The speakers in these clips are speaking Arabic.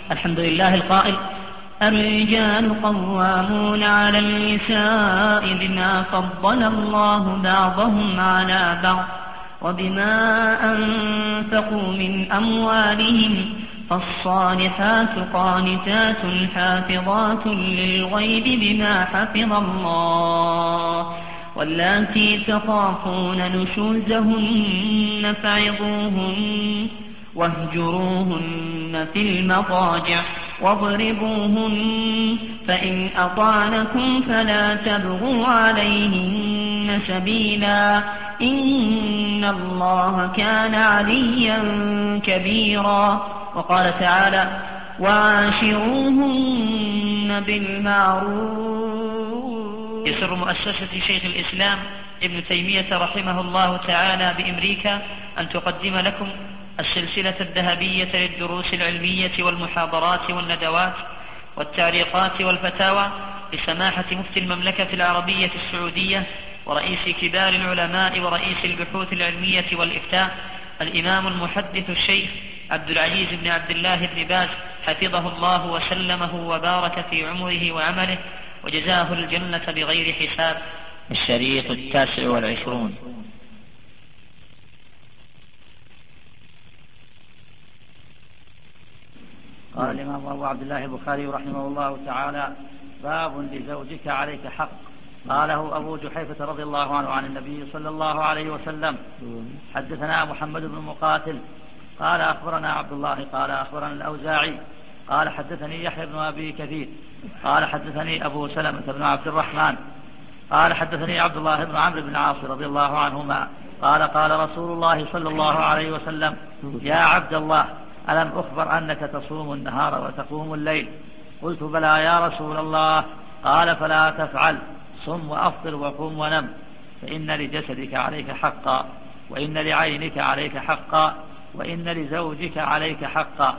الحمد لله القائل: الرجال قوامون على النساء بما فضل الله بعضهم على بعض وبما أنفقوا من أموالهم، فالصالحات قانتات حافظات للغيب بما حفظ الله، واللاتي تخافون نشوزهن فعظوهن واهجروهن في المضاجع واضربوهن، فإن أطعنكم فلا تبغوا عليهن سبيلا، إن الله كان عليا كبيرا. وقال تعالى: وعاشروهن بالمعروف. يسر مؤسسة شيخ الإسلام ابن تيمية رحمه الله تعالى بأمريكا أن تقدم لكم السلسلة الذهبية للدروس العلمية والمحاضرات والندوات والتعليقات والفتاوى لسماحة مفتي المملكة العربية السعودية ورئيس كبار العلماء ورئيس البحوث العلمية والإفتاء الإمام المحدث الشيخ عبد العزيز بن عبد الله بن باز، حفظه الله وسلمه وبارك في عمره وعمله وجزاه الجنة بغير حساب. الشريط 29. قال الإمام أبو عبد الله البخاري رحمه الله تعالى: باب لزوجك عليك حق. قاله أبو جحيفة رضي الله عنه عن النبي صلى الله عليه وسلم. حدثنا محمد بن مقاتل قال أخبرنا عبد الله قال أخبرنا الأوزاعي قال حدثني يحيى بن أبي كثير قال حدثني أبو سلمة بن عبد الرحمن قال حدثني عبد الله بن عمرو بن العاص رضي الله عنهما قال قال رسول الله صلى الله عليه وسلم: يا عبد الله، ألم أخبر أنك تصوم النهار وتقوم الليل؟ قلت: بلى يا رسول الله. قال: فلا تفعل، صم وأفطر وقم ونم، فإن لجسدك عليك حقا، وإن لعينك عليك حقا، وإن لزوجك عليك حقا.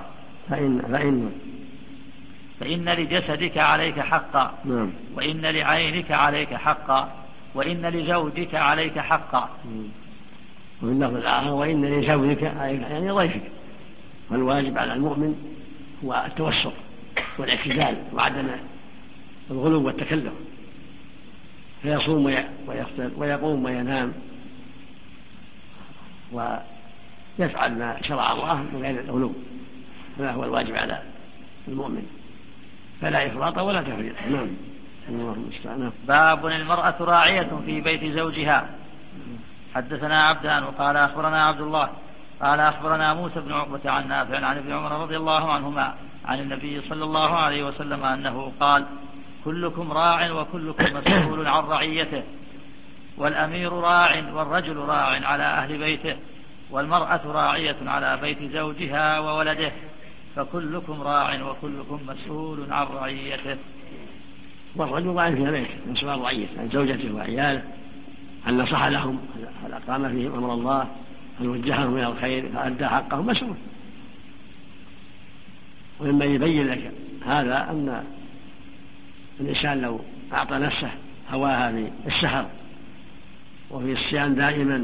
فإن لجسدك عليك حقا، وإن لعينك عليك حقا، وإن لزوجك عليك حقا. وفي اللفظ الآخر: وإن لزوجك عليك، يعني ضيفك. والواجب على المؤمن هو التوسط والاعتدال وعدم الغلو والتكلف، فيصوم ويفطر ويقوم وينام ويفعل ما شرع الله من غير الغلو، هذا هو الواجب على المؤمن، فلا إفراط ولا تفريط. نعم. الله المستعان. باب المرأة راعية في بيت زوجها. حدثنا عبدان وقال أخبرنا عبد الله قال أخبرنا موسى بن عقبة عن نافع عن ابن عمر رضي الله عنهما عن النبي صلى الله عليه وسلم أنه قال: كلكم راع وكلكم مسؤول عن رعيته، والأمير راع والرجل راع على أهل بيته، والمرأة راعية على بيت زوجها وولده، فكلكم راع وكلكم مسؤول عن رعيته. والرجل راع في بيته مسؤول عن رعيته، عن زوجته وعياله، هل نصح لهم، هل أقام فيهم أمر الله، هل وجههم إلى الخير، فأدى حقهم، مسؤول. ومما يبين لك هذا أن الإنسان لو أعطى نفسه هواها في السهر وفي الصيام دائما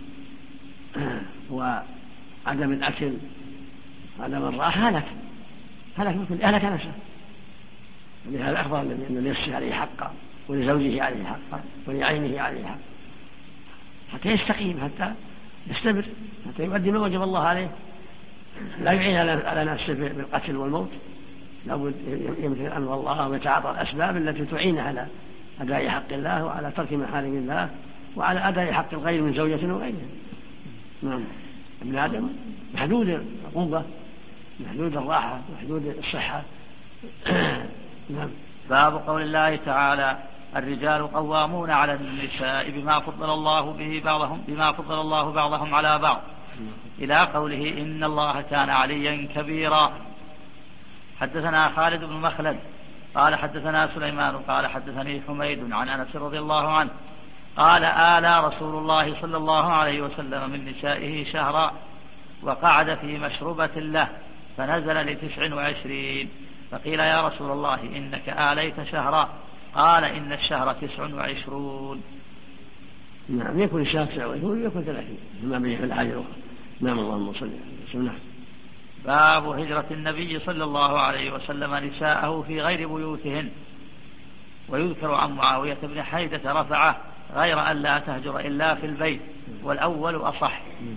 وعدم الأكل عدم الراحة هلك مثل أهلك نفسه. ولهذا أخبر النبي أن لنفسه عليه حقا، ولزوجه عليه حقا، ولعينه عليه حقا، حتى يستقيم، حتى يستمر، حتى يؤدي ما وجب الله عليه، لا يعين على نفسه بالقتل والموت، لابد يمتثل أمر الله ويتعاطى الأسباب التي تعين على أداء حق الله وعلى ترك محارم الله وعلى أداء حق الغير من زوجة وغيرها. نعم. ابن آدم محدود القوة، محدود الراحة، محدود الصحة. نعم. باب قول الله تعالى: الرجال قوامون على النساء بما فضل الله بعضهم على بعض، إلى قوله: إن الله كان عليا كبيرا. حدثنا خالد بن مخلد قال حدثنا سليمان قال حدثني حميد عن أنس رضي الله عنه قال: آلى رسول الله صلى الله عليه وسلم من نسائه شهرا، وقعد في مشربة له، فنزل ل29، فقيل: يا رسول الله إنك آليت شهرا. قال: إن الشهر 29. نعم. يكون الشهر 29 ويكون 30 ما بين في الحاجة الأخرى. نعم. اللهم صل على وسلم. باب هجرة النبي صلى الله عليه وسلم نساءه في غير بيوتهن. ويذكر عن معاوية بن حيدة رفعه غير أن لا تهجر إلا في البيت، والأول أصح.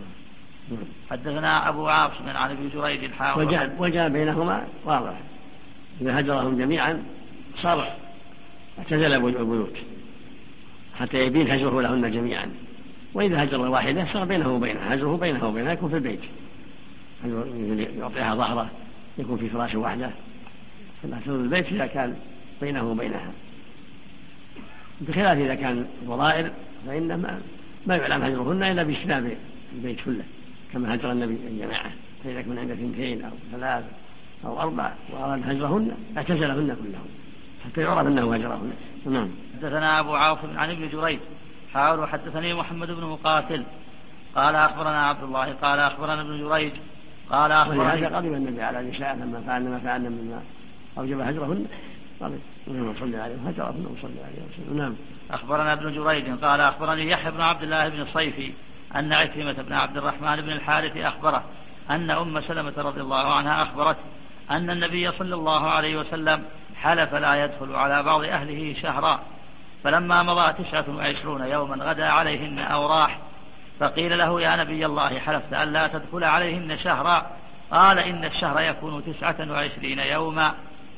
حدثنا أبو عاصم عن ابن جريج وجاء بينهما واضح، إذا هجرهم جميعا صار اعتزل البيوت حتى يبين هجره لهن جميعا، وإذا هجر واحدة صار بينه وبينها هجره بينه وبينها يكون في البيت، يعطيها ظهره يكون في فراش واحدة، فلا تهجر البيت إذا كان بينه وبينها، بخلاف إذا كان ضرائر فإن ما يعلم هجرهن إلا باجتناب البيت كله كما هجر النبي الجماعة، فإذا كان عند 2 أو 3 أو 4 وأراد هجرهن اعتزلهن كلهم حتى يعرف أنه هجرهن. نعم. حدثنا أبو عاصم عن ابن جريج حاول حدثني محمد بن مقاتل قال أخبرنا عبد الله قال أخبرنا ابن جريج قال أخبرنا. هذا قضي النبي على نساء لما فعلنا ما فعلنا مما أوجب هجرهن قضي وصلى عليه هجرهن وصلى عليه وسلم. نعم. أخبرنا ابن جريج قال أخبرني يحيى بن عبد الله بن الصيفي أن عكرمة بن عبد الرحمن بن الحارث أخبره أن أم سلمة رضي الله عنها أخبرت أن النبي صلى الله عليه وسلم حلف لا يدخل على بعض أهله شهرا، فلما مضى 29 يوما غدا عليهن أو راح، فقيل له يا نبي الله حلفت أن لا تدخل عليهن شهرا؟ قال إن الشهر يكون 29 يوما.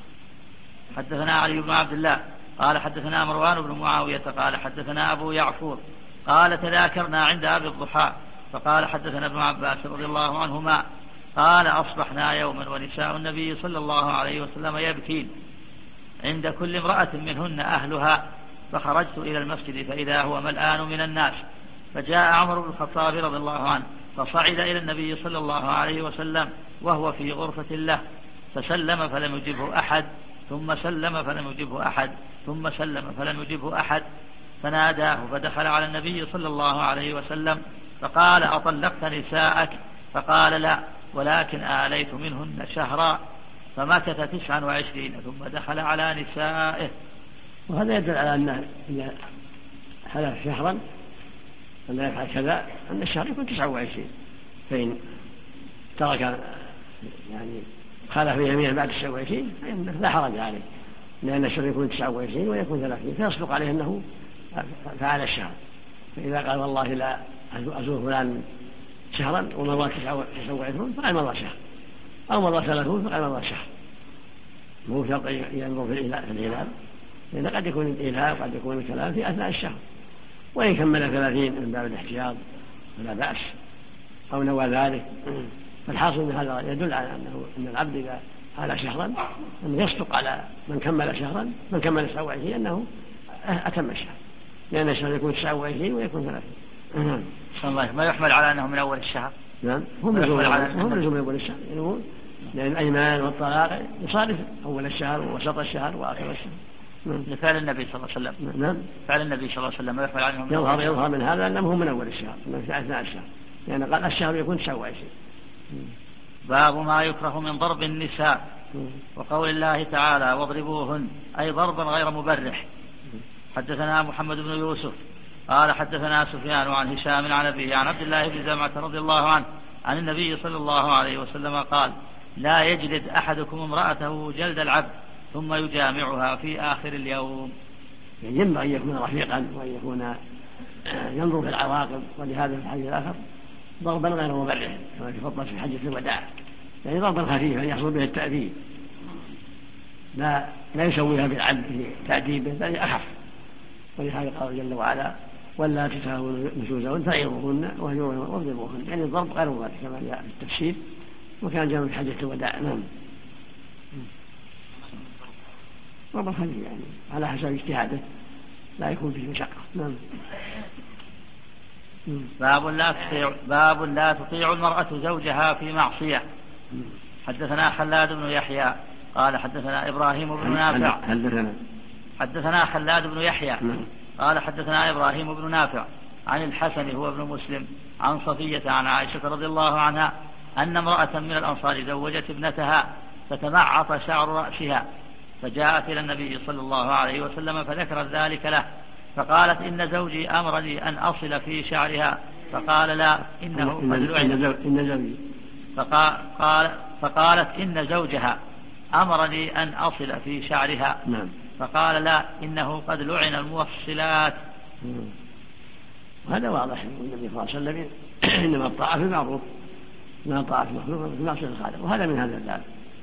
حدثنا علي بن عبد الله قال حدثنا مروان بن معاوية قال حدثنا أبو يعفور قال تذاكرنا عند أبي الضحى فقال حدثنا ابن عباس رضي الله عنهما قال أصبحنا يوما ونساء النبي صلى الله عليه وسلم يبكين عند كل امرأة منهن أهلها، فخرجت إلى المسجد فإذا هو ملآن من الناس، فجاء عمر بن الخطاب رضي الله عنه فصعد إلى النبي صلى الله عليه وسلم وهو في غرفة له، فسلم فلم يجبه أحد، ثم سلم فلم يجبه أحد، ثم سلم فلم يجبه أحد، فناداه فدخل على النبي صلى الله عليه وسلم فقال أطلقت نساءك؟ فقال لا، ولكن آليت منهن شهرا، فمكث 29 ثم دخل على نسائه. وهذا يدل على أن إذا حلف شهرا فلا يفعل كذا أن الشهر يكون 29، فإن ترك يعني خالف يمينه بعد 29 فإنه لا حرج عليه، لأن الشهر يكون 29 ويكون 30 فيصدق عليه أنه فعل الشهر. فإذا قال والله لا أزور فلان شهرا ومضى 29 فقال مضى شهر، أو مضى 30 فقال مضى شهر، مو شرط ينظر في الهلال، لأن قد يكون الإيلاء وقد يكون الكلام في أثناء الشهر، وإن كمل 30 من باب الاحتياط فلا بأس أو نوى ذلك. فالحاصل أن هذا يدل على أن العبد إذا حال شهرا أنه يصدق على من كمل شهرا، من كمل 29 أنه أتم الشهر، لأن الشهر يكون 29 ويكون 30. الله ما يحمل على أنه من أول الشهر. نعم، هم لزوم من أول الشهر، لأن الأيمان والطلاق يصادف أول الشهر ووسط الشهر وآخر الشهر. لفعل النبي صلى الله عليه وسلم. نعم، فعل النبي صلى الله عليه وسلم ما يحمل عليهم. يظهر من هذا أنه من أول الشهر، من أثناء الشهر، لأن قال الشهر يكون 29. باب ما يكره من ضرب النساء، وقول الله تعالى واضربوهن، أي ضربا غير مبرح. حدثنا محمد بن يوسف قال حدثنا سفيان عن هشام عن أبيه عن عبد الله بن زمعة رضي الله عنه عن النبي صلى الله عليه وسلم قال لا يجلد أحدكم امرأته جلد العبد ثم يجامعها في آخر اليوم. ينبغي أن يكون رفيقا وأن يكون ينظر في العواقب، ولهذا في الحديث الآخر ضربا غير مبرح كما تفضل في حجة الوداع، يعني ضربا خفيفا يحصل به التأديب، لا يسويها بالعبد في تأديبه بل أخف. ولهذا قال جل وعلا ولا تساوون نشوزهن فعظوهن واهجروهن واضربوهن، يعني الضرب غير مبرح كما جاء في التفسير، وكان جاء في حجة الوداع. نعم، ضرب خفيف يعني على حسب اجتهاده لا يكون فيه مشقة. نعم. باب لا تطيع المرأة زوجها في معصية. حدثنا خلاد بن يحيى قال حدثنا إبراهيم بن نافع حدثنا خلاد بن يحيى قال حدثنا إبراهيم بن نافع عن الحسن هو ابن مسلم عن صفية عن عائشة رضي الله عنها أن امرأة من الأنصار زوجت ابنتها فتمعط شعر رأسها، فجاءت إلى النبي صلى الله عليه وسلم فذكرت ذلك له، فقالت إن زوجي أمرني أن أصل في شعرها، فقال لا إنه قد لعن. فقالت إن زوجها أمرني أن أصل في شعرها. نعم. فقال لا، إنه قد لعن الموصلات. هذا واضح. النبي صلى الله عليه وسلم إنما الطاعة في المعروف، إنما الطاعة في المخلوق في معصية الخالق، وهذا من هذا الباب.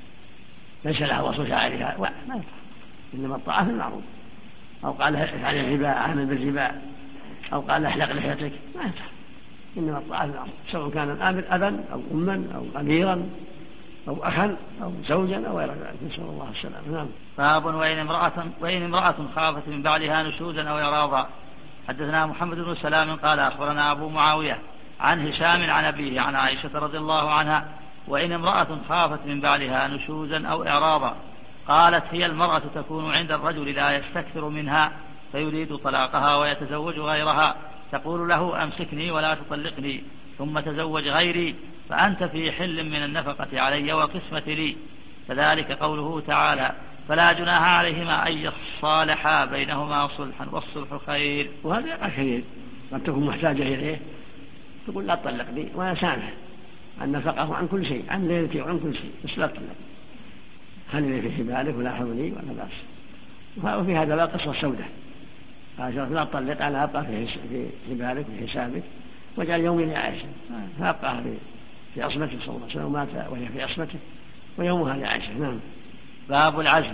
ليس لها وصل شعرها، ما يفعل، إنما الطاعة في المعروف. أو قال افعل الربا، اعمل بالربا، أو قال احلق لحيتك، ما يفعل، إنما الطاعة في المعروف، سواء كان الآمر أبا أو أما أو أميرا أو أخا أو زوجا أو غير ذلك، نسأل الله السلامة. نعم. باب وإن امرأة خافت من بعدها نشوزا أو إعراضا. حدثنا محمد بن سلام قال أخبرنا أبو معاوية عن هشام عن أبيه عن عائشة رضي الله عنها: وإن امرأة خافت من بعدها نشوزا أو إعراضا، قالت: هي المرأة تكون عند الرجل لا يستكثر منها فيريد طلاقها ويتزوج غيرها، تقول له: أمسكني ولا تطلقني، ثم تزوج غيري، فأنت في حل من النفقة علي والقسمة لي. كذلك قوله تعالى: فلا جناح عليهما أن يصالحا بينهما صلحا والصلح خير. وهذا يقع كثير، قد تكون محتاجة إليه تقول: لا تطلقني، وأنا سامح عن نفقه عن كل شيء، عن ليلتي وعن كل شيء، بس لا تطلق، خليني في حبالك ولا حولي ولا بأس. وفي هذا لا قصة سودة، قال: لا تطلق، أنا أبقى في حبالك وفي حسابك، وجعل يومي لعائشة، فأبقى في عصمته صلى الله عليه وسلم، ومات وهي في عصمته ويومها لعائشة. نعم. باب العزل.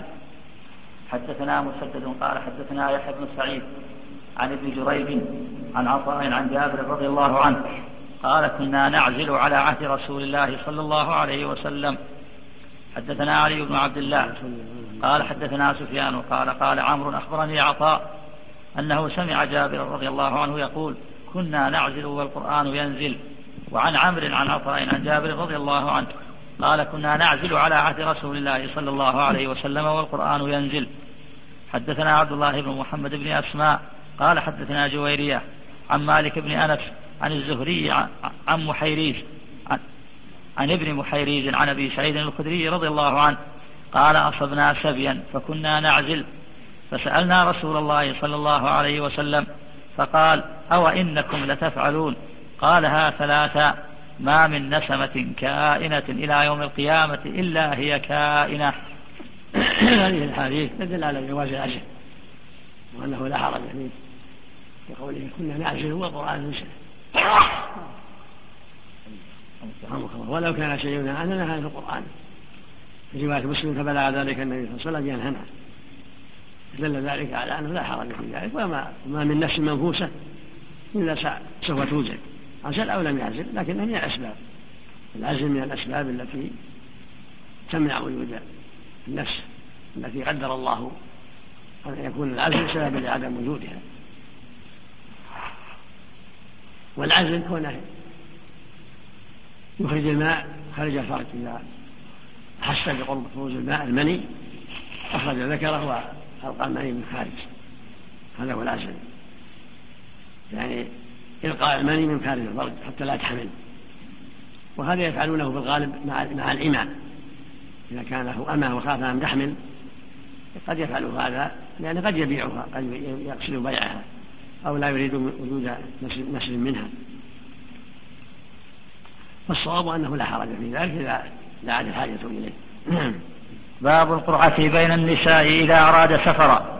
حدثنا مسدد قال حدثنا يحيى بن سعيد عن ابن جريج عن عطاء عن جابر رضي الله عنه قال: كنا نعزل على عهد رسول الله صلى الله عليه وسلم. حدثنا علي بن عبد الله قال حدثنا سفيان قال قال عمرو: أخبرني عطاء أنه سمع جابر رضي الله عنه يقول: كنا نعزل والقرآن ينزل. وعن عمرو عن عطاء عن جابر رضي الله عنه قال: كنا نعزل على عهد رسول الله صلى الله عليه وسلم والقرآن ينزل. حدثنا عبد الله بن محمد بن أسماء قال حدثنا جويرية عن مالك بن أنس عن الزهري عن محيريز عن ابن محيريز عن أبي سعيد الخدري رضي الله عنه قال: أصبنا سبيا فكنا نعزل، فسألنا رسول الله صلى الله عليه وسلم فقال: أو إنكم لتفعلون؟ قالها ثلاثا: ما من نسمة كائنة إلى يوم القيامة إلا هي كائنة. هذه الحديث تدل على جواز العزل، وأنه لا حرج فيه، كقوله: كنا نعزل والقرآن ينزل. ولو كان شيء عنه نهى في القرآن. في رواية مسلم: فبلغ ذلك النبي صلى الله عليه وسلم ينهنا، دل ذلك على أنه لا حرج في ذلك، وما من نفس منفوسة إلا سوف توجد، عزل أو لم يعزل، لكنها من الأسباب. العزل من الأسباب التي تمنع وجود النفس، التي قدر الله أن يكون العزل سببا لعدم وجودها. والعزل كونه يخرج الماء خارج الفرج، إذا حس بقرب خروج الماء المني أخرج ذكره وألقى المني من خارج، هذا هو العزل، يعني إلقاء المني من خارج الفرج حتى لا تحمل. وهذا يفعلونه في الغالب مع الإماء، إذا كان له أمة وخاف أن تحمل قد يفعل هذا، لأنه قد يبيعها، قد يقصد بيعها، أو لا يريد وجود نسل منها. فالصواب أنه لا حرج في ذلك إذا لا عاد حاجة إليه. باب القرعة بين النساء إذا أراد سفرا.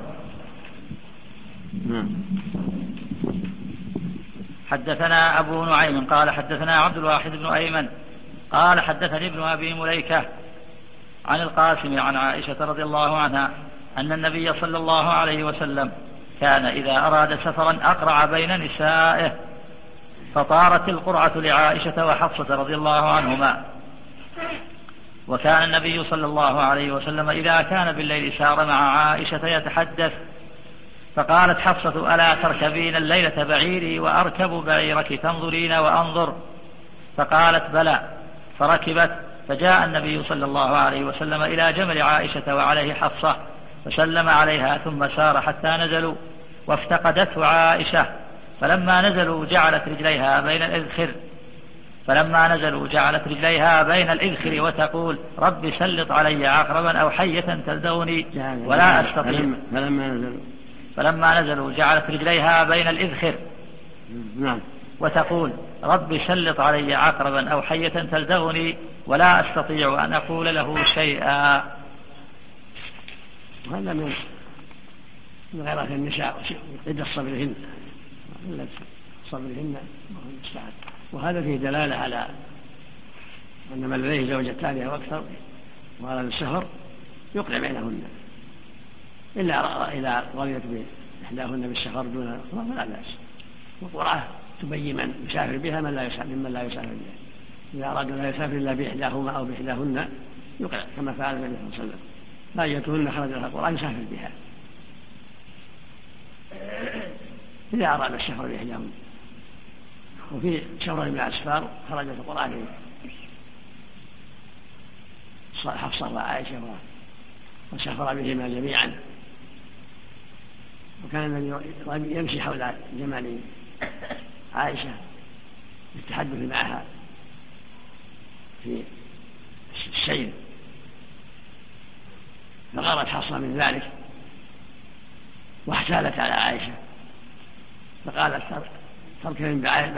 حدثنا أبو نعيم قال حدثنا عبد الواحد بن أيمن قال حدثني ابن أبي مليكة عن القاسم عن عائشة رضي الله عنها أن النبي صلى الله عليه وسلم كان إذا أراد سفرا أقرع بين نسائه، فطارت القرعة لعائشة وحفصة رضي الله عنهما. وكان النبي صلى الله عليه وسلم إذا كان بالليل سار مع عائشة يتحدث، فقالت حفصة: ألا تركبين الليلة بعيري وأركب بعيرك تنظرين وأنظر؟ فقالت: بلى. فركبت، فجاء النبي صلى الله عليه وسلم إلى جمل عائشة وعليه حفصة، فسلم عليها ثم سار حتى نزلوا، وافتقدته عائشة، فلما نزلوا جعلت رجليها بين الإذخر وتقول: رب سلط علي عقربا أو حية تلدغني ولا أستطيع. فلما نزلوا جعلت رجليها بين الإذخر وتقول: رب سلط علي عقربا أو حية تلدغني ولا أستطيع أن أقول له شيئا. وهذا من غيرة النساء قدر صبرهن وهذا فيه دلالة على أن من لديه زوجتان أو أكثر وأراد السفر يقنع بينهن، إلا إذا رضيت بإحداهن بالسفر دون الأخرى فلا بأس. والقرآن تبين من يسافر بها ممن لا يسافر بها. إذا أرادوا لا يسافر إلا بإحداهما أو بإحداهن يقنع كما فعل النبي صلى الله عليه وسلم، لا يأتون خرج لها القرآن يسافر بها إذا أراد السفر بإحداهن. وفي شهر من الأسفار خرجت القرآن حفصة وعائشة وسافر بهما جميعا، وكان النبي يمشي حول جمال عائشة للتحدث معها في السير، فغارت حفصة من ذلك واحتالت على عائشة فقالت تركب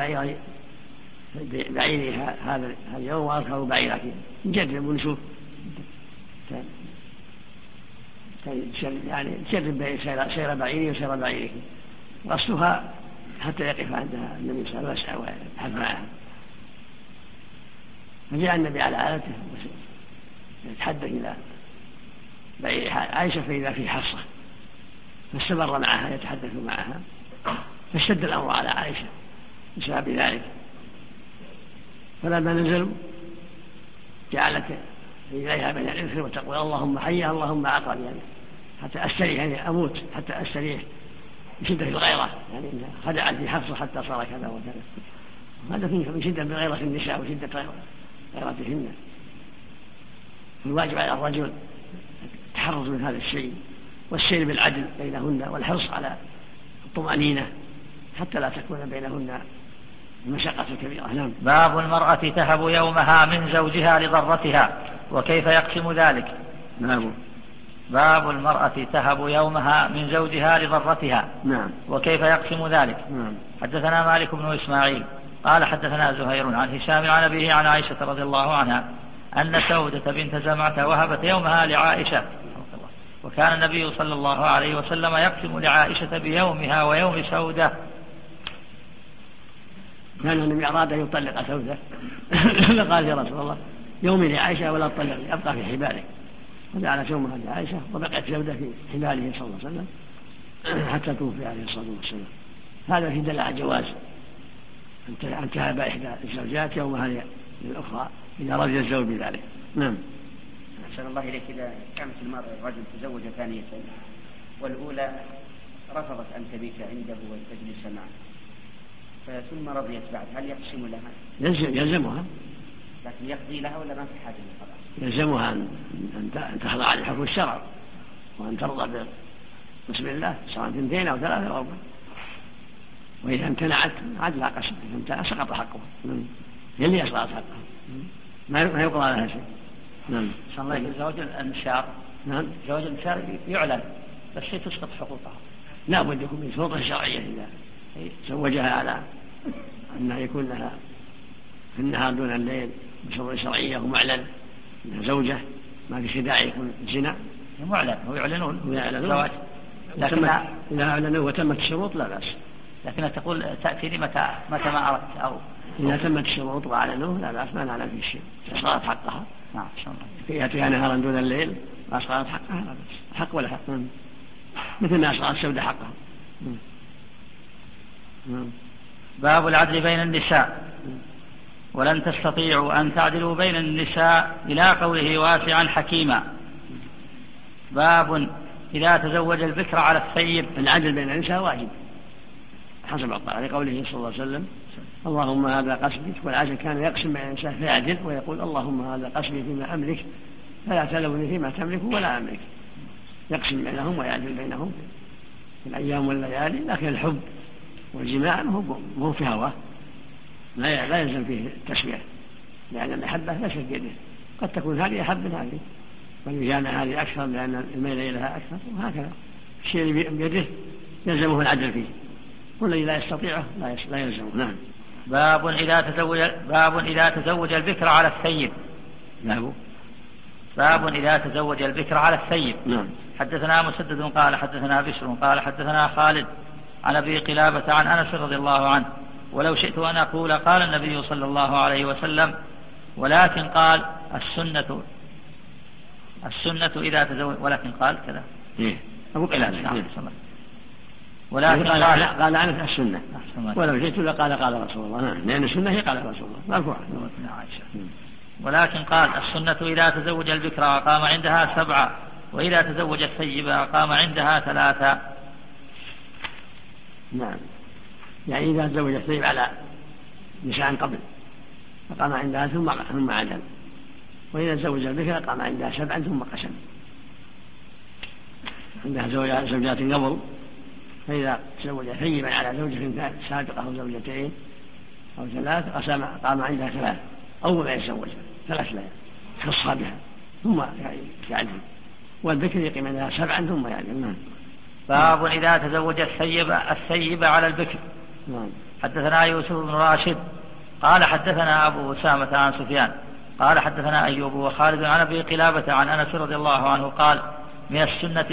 بعيري هذا اليوم وأركب بعيرك، نجرب ونشوف يعني تجرب سير بعيري وسير بعيرك. وأصلها حتى يقف عندها النبي صلى الله عليه وسلم ويبحث معها، فجاء النبي على آلته يتحدث إلى بعير عائشة فإذا في حفصة، فاستمر معها يتحدث معها، فاشتد الأمر على عائشة بسبب ذلك. فلما نزلوا جعلت إليها من الإنس وتقول اللهم حيها اللهم عقل، يعني حتى أستريح، يعني أموت حتى أستريح بشدة الغيرة، يعني خدعت في حفصة حتى صار كذا وكذا. هذا من شدة بغيرة النساء وشدة غيرتهن. الواجب على الرجل التحرز من هذا الشيء والسير بالعدل بينهن والحرص على الطمأنينة حتى لا تكون بينهن المشقة الكبيرة. نعم. باب المرأة تهب يومها من زوجها لضرتها وكيف يقسم ذلك. نعم. باب المرأة تهب يومها من زوجها لضرتها. نعم. وكيف يقسم ذلك. نعم. حدثنا مالك بن إسماعيل قال حدثنا زهير عن هشام عن أبيه عن عائشة رضي الله عنها أن سودة بنت زمعة وهبت يومها لعائشة، وكان النبي صلى الله عليه وسلم يقسم لعائشة بيومها ويوم سودة. كان النبي أراد أن يطلق سودة فقال يا رسول الله يومي لعائشة ولا تطلقني أبقى في حبالك، فجعل يومها لعائشة وبقيت سودة في حباله صلى الله عليه وسلم حتى توفي عليه الصلاة والسلام. هذا في دلالة على جواز أن تهب إحدى الزوجات يومها للأخرى إذا رضي الزوج بذلك. نعم. أحسن الله إليك. إذا كانت الرجل تزوج ثانية والأولى رفضت أن تبيت عنده وتجلس معه ثم رضيت بعد، هل يقسم لها؟ يلزمها، لكن يقضي لها ولا ما في حاجة للقضاء؟ يلزمها أن تخضع لحكم الشرع وأن ترضى بسم الله سواء 2 أو 3 أو 4، وإذا امتنعت عاد لا قسم، إذا امتنع سقط حقه يلي أسقط حقه ما يقضى لها شيء. نعم. صلى الله عليه وسلم. زوج المشار. نعم. زوج المشار يعلن بس شيء تسقط حقوقها. لا بد يكون من سلطة شرعية إذا زوجها على أنها يكون لها في النهار دون الليل بسلطة شرعية ومعلن أنها زوجة، ما في داعي يكون زنا. معلن ويعلنون الزواج، لكن إذا أعلنوا وتمت الشروط لا بأس. لكنها تقول تأتيني متى ما أردت، أو إذا تمت الشروط وأعلنوه لا بأس، ما نعلم في شيء، أسقطت حقها. نعم. إن شاء الله. يأتيها نهارا دون الليل وأسقطت حقها لا بأس، حق ولا حق، مثل ما أسقطت سودة حقها. باب العدل بين النساء. ولن تستطيعوا أن تعدلوا بين النساء إلى قوله واسعا حكيما. باب إذا تزوج البكر على الثيب. العدل بين النساء واجب حسب قوله صلى الله عليه وسلم اللهم هذا قسمي، والعدل كان يقسم بين النساء فيعدل ويقول اللهم هذا قسمي فيما أملك فلا تلوني فيما تملك ولا أملك، يقسم بينهم ويعدل بينهم في الأيام والليالي. لكن الحب والجماع مو في هواه، لا يلزم فيه التسوية، لأن المحبة ليست بيده، قد تكون هذه أحب من هذه والمجامعة هذه أكثر لأن الميل إليها أكثر، وهكذا الشيء اللي بيده يلزمه العدل فيه، والذي لا يستطيعه لا يلزمه. نعم. باب إذا تزوج البكر على الثيب. باب إذا تزوج البكر على الثيب. نعم. حدثنا مسدد قال حدثنا بشر قال حدثنا خالد عن أبي قلابة عن أنس رضي الله عنه ولو شئت أن أقول قال النبي صلى الله عليه وسلم ولكن قال السنة إذا تزوج ولكن قال كذا أبو قلابة. نعم. ولكن قال أنس السنة ولو شئت لقال قال رسول الله. نعم. لأن السنة هي قال رسول الله مرفوعة. ولكن قال السنة إذا تزوج البكر أقام عندها 7 وإذا تزوج الثيب أقام عندها 3. نعم. يعني إذا تزوج الثيب على نساء قبل أقام عندها ثم عدل، وإذا تزوج البكر أقام عندها 7 ثم قسم. عندها زوجات قبل، فإذا تزوج ثيبا على زوجة سابقة أو زوجتين أو 3 أقام عندها 3 أول ما يتزوج 3 ليال خصها بها ثم يعدل، والبكر يقيم عندها 7 ثم يعدل. باب إذا تزوج الثيب على البكر. حدثنا يوسف بن راشد قال حدثنا أبو أسامة عن سفيان قال حدثنا أيوب وخالد عن أبي قلابة عن أنس رضي الله عنه قال من السنة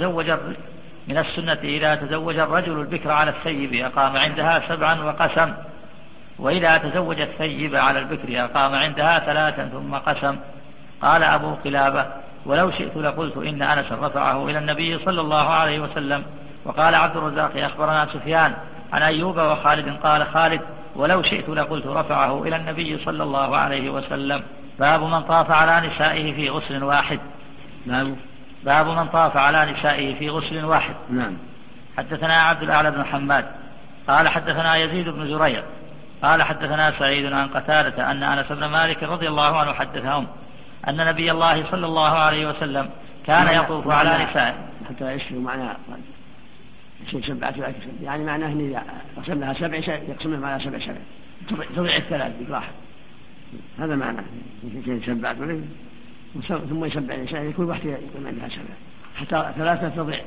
إذا تزوج الرجل البكر على الثيب أقام عندها 7 وقسم، وإذا تزوج الثيب على البكر أقام عندها 3 ثم قسم. قال أبو قلابة ولو شئت لقلت إن أنس رفعه إلى النبي صلى الله عليه وسلم. وقال عبد الرزاق أخبرنا سفيان عن أيوب وخالد قال خالد ولو شئت لقلت رفعه إلى النبي صلى الله عليه وسلم. باب من طاف على نسائه في غسل واحد. باب من طاف على نسائه في غسل واحد. حدثنا عبد الأعلى بن حماد قال حدثنا يزيد بن زريع قال حدثنا سعيد عن قتادة أن أنس بن مالك رضي الله عنه حدثهم أن نبي الله صلى الله عليه وسلم كان يطوف على نسائه. حتى يشفي معناه شيء 7 يعني معناه أن إذا قسم لها 7 يقسمها على 7 تضيع 3 بواحد، هذا معناه يمكن 7 ثم يسبع النساء يكون واحد يكون عندها 7 حتى 3 تضيع.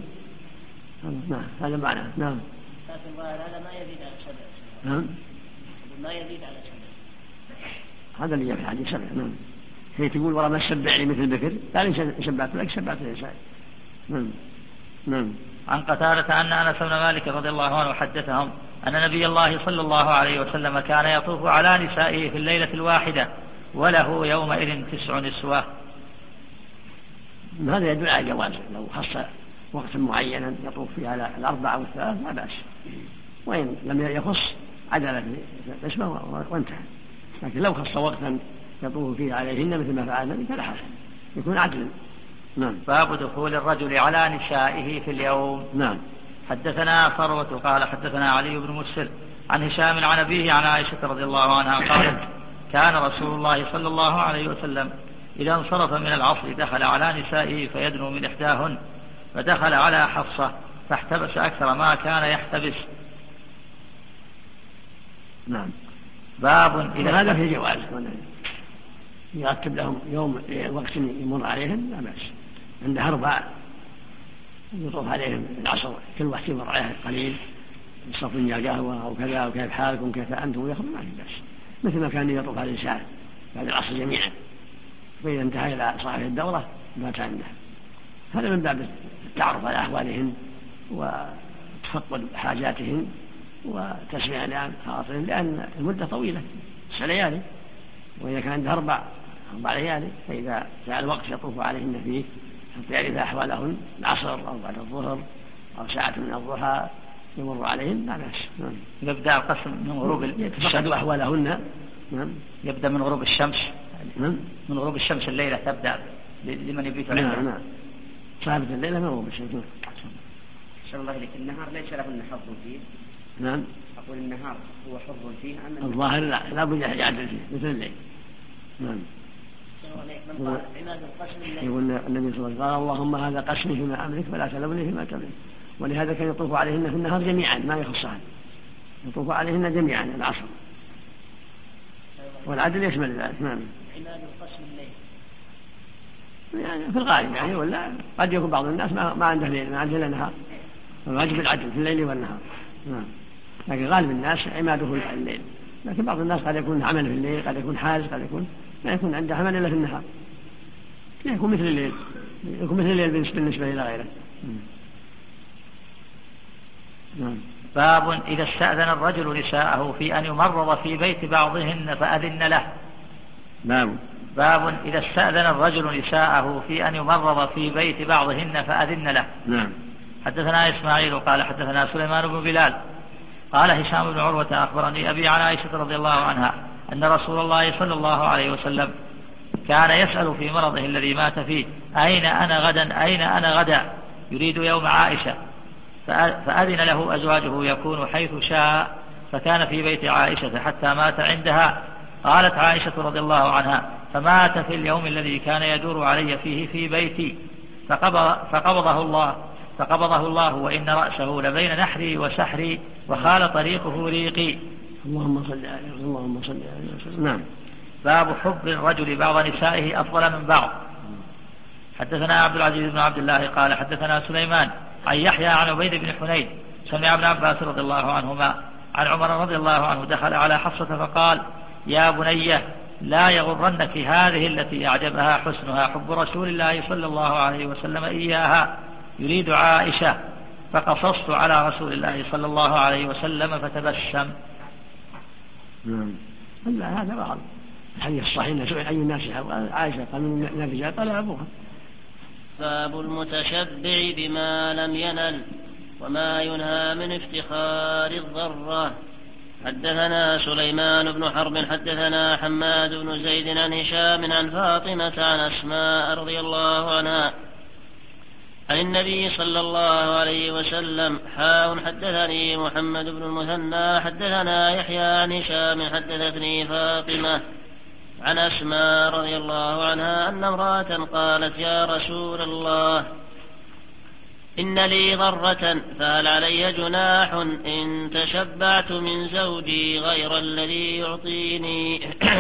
هذا معناه. نعم. لكن هذا ما يزيد على 7. ما يزيد على 7. هذا اللي في الحديث 7. نعم. هي تقول ورا ما تسبع لي مثل بكر قال سبعت لك سبعت النساء. نعم. عن قتادة أن أنس بن مالك رضي الله عنه حدثهم أن نبي الله صلى الله عليه وسلم كان يطوف على نسائه في الليلة الواحدة وله يومئذ 9 نسوة. هذا يدل على جواز لو خص وقتا معينا يطوف فيه على 4 و3 لا بأس، وإن لم يخص عدل في نسبة وانتهى. لكن لو خص وقتا يطوف فيه عليهن مثل ما فعل النبي فلا حرج يكون عدلا. نعم. باب دخول الرجل على نسائه في اليوم. نعم. حدثنا ثروة قال حدثنا علي بن مسهر عن هشام عن أبيه عن عائشة رضي الله عنها قالت كان رسول الله صلى الله عليه وسلم إذا انصرف من العصر دخل على نسائه فيدنو من إحداهن، فدخل على حفصة فاحتبس أكثر ما كان يحتبس. نعم. باب إذا هذا في جواز يرتب لهم يوم وقت يمر عليهم لا بأس. عنده 4 يطوف عليهم العصر كل واحد يمر عليه قليل يصف لنا قهوة أو كذا وكيف حالكم كيف أنتم يخرج ما في بأس، مثل ما كان يطوف على النساء بعد العصر جميعا، فإذا انتهى إلى صاحب الدورة بات عنده. هذا من باب التعرف على أحوالهن وتفقد حاجاتهن وتسميع لهم خاطرهم، لأن المدة طويلة 9 ليالي، وإذا كان عنده 4 ليالي فإذا جاء الوقت يطوف عليهن فيه حتى يعرف أحوالهن العصر أو بعد الظهر أو ساعة من الضحى يمر عليهن لا بأس. يبدأ القسم من غروب يتفقد أحوالهن. يبدأ من غروب الشمس. من غروب الشمس الليلة تبدأ لمن يبيت عنده. نعم. صاحبة الليلة من غروب الشمس. شاء الله لك النهار ليس لهن حظ فيه. نعم. أقول النهار هو حظ فيه أم الظاهر لا بد يعدل فيه مثل الليل. نعم. يقول النبي صلى الله عليه وسلم قال اللهم هذا قسمي فيما أملك ولا تلوني فيما تملك، ولهذا كان يطوف عليهن في النهار جميعا ما يخصهن، يطوف عليهن جميعا العصر، والعدل يشمل ذلك. نعم. عماد القسم الليل يعني في الغالب يعني، ولا قد يكون بعض الناس ما عنده ليل ما عنده نهار، الواجب العدل في الليل والنهار. نعم. لكن غالب الناس عماده الليل، لكن بعض الناس قد يكون عمل في الليل، قد يكون حاج، قد يكون لا يكون عنده عمل إلا في النهار، لا يكون مثل الليل، يكون مثل الليل بالنسبة إلى غيره. باب إذا استأذن الرجل نساءه في أن يمرض في بيت بعضهن فأذن له. باب إذا استأذن الرجل نساءه في أن يمرض في بيت بعضهن فأذن له. نعم. حدثنا إسماعيل قال حدثنا سليمان بن بلال قال هشام بن عروة أخبرني أبي عن عائشة رضي الله عنها أن رسول الله صلى الله عليه وسلم كان يسأل في مرضه الذي مات فيه أين أنا غدا يريد يوم عائشة، فأذن له أزواجه يكون حيث شاء، فكان في بيت عائشة حتى مات عندها. قالت عائشة رضي الله عنها فمات في اليوم الذي كان يدور علي فيه في بيتي، فقبضه الله وإن رأسه لبين نحري وسحري وخال طريقه ريقي. اللهم صل عليه وسلم. نعم. باب حب الرجل بعض نسائه أفضل من بعض. حدثنا عبد العزيز بن عبد الله قال حدثنا سليمان عن يحيى عن عبيد بن حنين سمع ابن عباس رضي الله عنهما عن عمر رضي الله عنه دخل على حفصة فقال يا بنية لا يغرنك هذه التي أعجبها حسنها حب رسول الله صلى الله عليه وسلم إياها يريد عائشة، فقصصت على رسول الله صلى الله عليه وسلم فتبسم. هذا بعض الحديث الصحيح سئل أي الناس عائشة قال من الرجال قال أبوها. باب المتشبع بما لم ينل وما ينهى من افتخار الضرة. حدثنا سليمان بن حرب حدثنا حماد بن زيد عن هشام عن فاطمة عن أسماء رضي الله عنها عن النبي صلى الله عليه وسلم حدثني محمد بن المثنى حدثنا يحيى عن هشام حدثتني فاطمة عن أسماء رضي الله عنها أن امرأة قالت يا رسول الله إن لي ضرة فهل علي جناح إن تشبعت من زوجي غير الذي يعطيني؟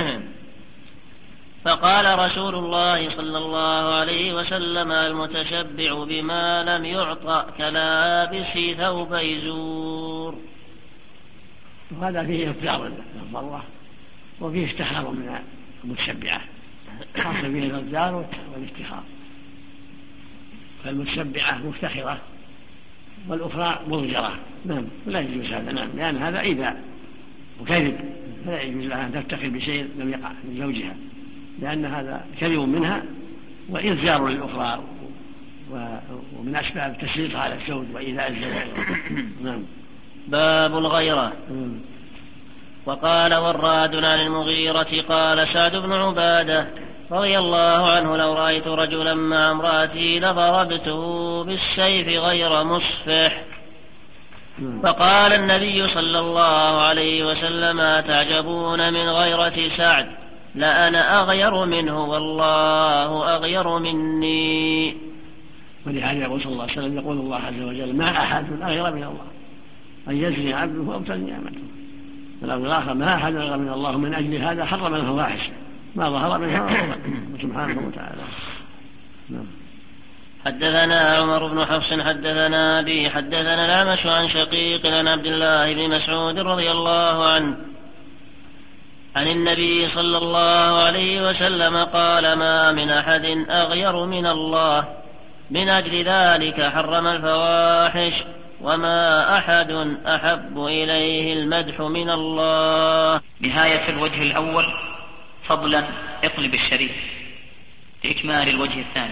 فقال رسول الله صلى الله عليه وسلم المتشبع بما لم يعطى كلابس ثوب زور. وهذا فيه إفجار للضرة وفيه استخار من المتشبعة، خاصة فيه الإفجار والاستخار. فالمتشبعة مفتخرة والأخرى مضجرة. نعم. لا يجوز هذا. نعم. لأن هذا إيذاء وكذب، فلا يجوز لها أن تفتخر بشيء لم يقع من زوجها، لأن هذا كذب منها وإنذار للأخرى ومن أسباب تسليطها على الزوج وإيذاء الزوج. نعم. باب الغيرة. وقال وراد عن المغيرة قال سعد بن عبادة رضي الله عنه لو رأيت رجلا مع امرأتي لضربته بالسيف غير مصفح. فقال النبي صلى الله عليه وسلم تعجبون من غيرة سعد لأنا أغير منه والله أغير مني. ولهذا يقول صلى الله عليه وسلم يقول الله عز وجل ما أحد أغير من الله أن يزني عبده أو تزني أمته. والأمر الآخر ما أحد أغير من الله من أجل هذا حرم الفواحش ما ظهر منها سبحانه وتعالى. حدثنا عمر بن حفص حدثنا أبي حدثنا الأعمش عن شقيق عن عبد الله بن مسعود رضي الله عنه عن النبي صلى الله عليه وسلم قال ما من أحد أغير من الله من أجل ذلك حرم الفواحش وما أحد أحب إليه المدح من الله. نهاية الوجه الأول فضلا اقلب الشريف لإكمال الوجه الثاني.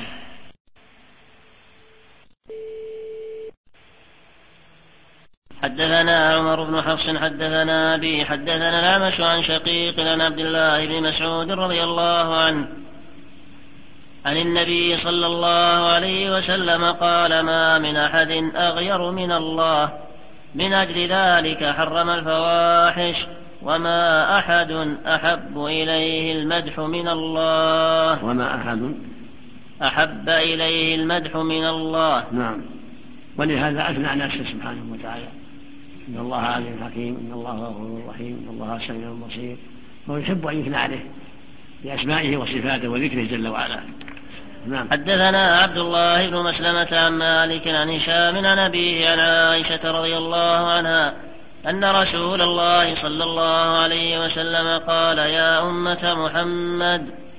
حدثنا عمر بن حفص حدثنا أبي حدثنا الأعمش عن شقيق عن عبد الله بن مسعود رضي الله عنه عن النبي صلى الله عليه وسلم قال ما من أحد أغير من الله من أجل ذلك حرم الفواحش وما أحد أحب إليه المدح من الله. وما أحد أحب إليه المدح من الله. نعم. ولهذا أثنى على نفسه سبحانه وتعالى إن الله عليم حكيم إن الله غفور رحيم إن الله سميع بصير، ويحب أن يثنى عليه بأسمائه وصفاته وذكره جل وعلا. نعم. حدثنا عبد الله بن مسلمة عن مالك عن هشام عن أبيه عن عائشة رضي الله عنها أن رسول الله صلى الله عليه وسلم قال يا أمة محمد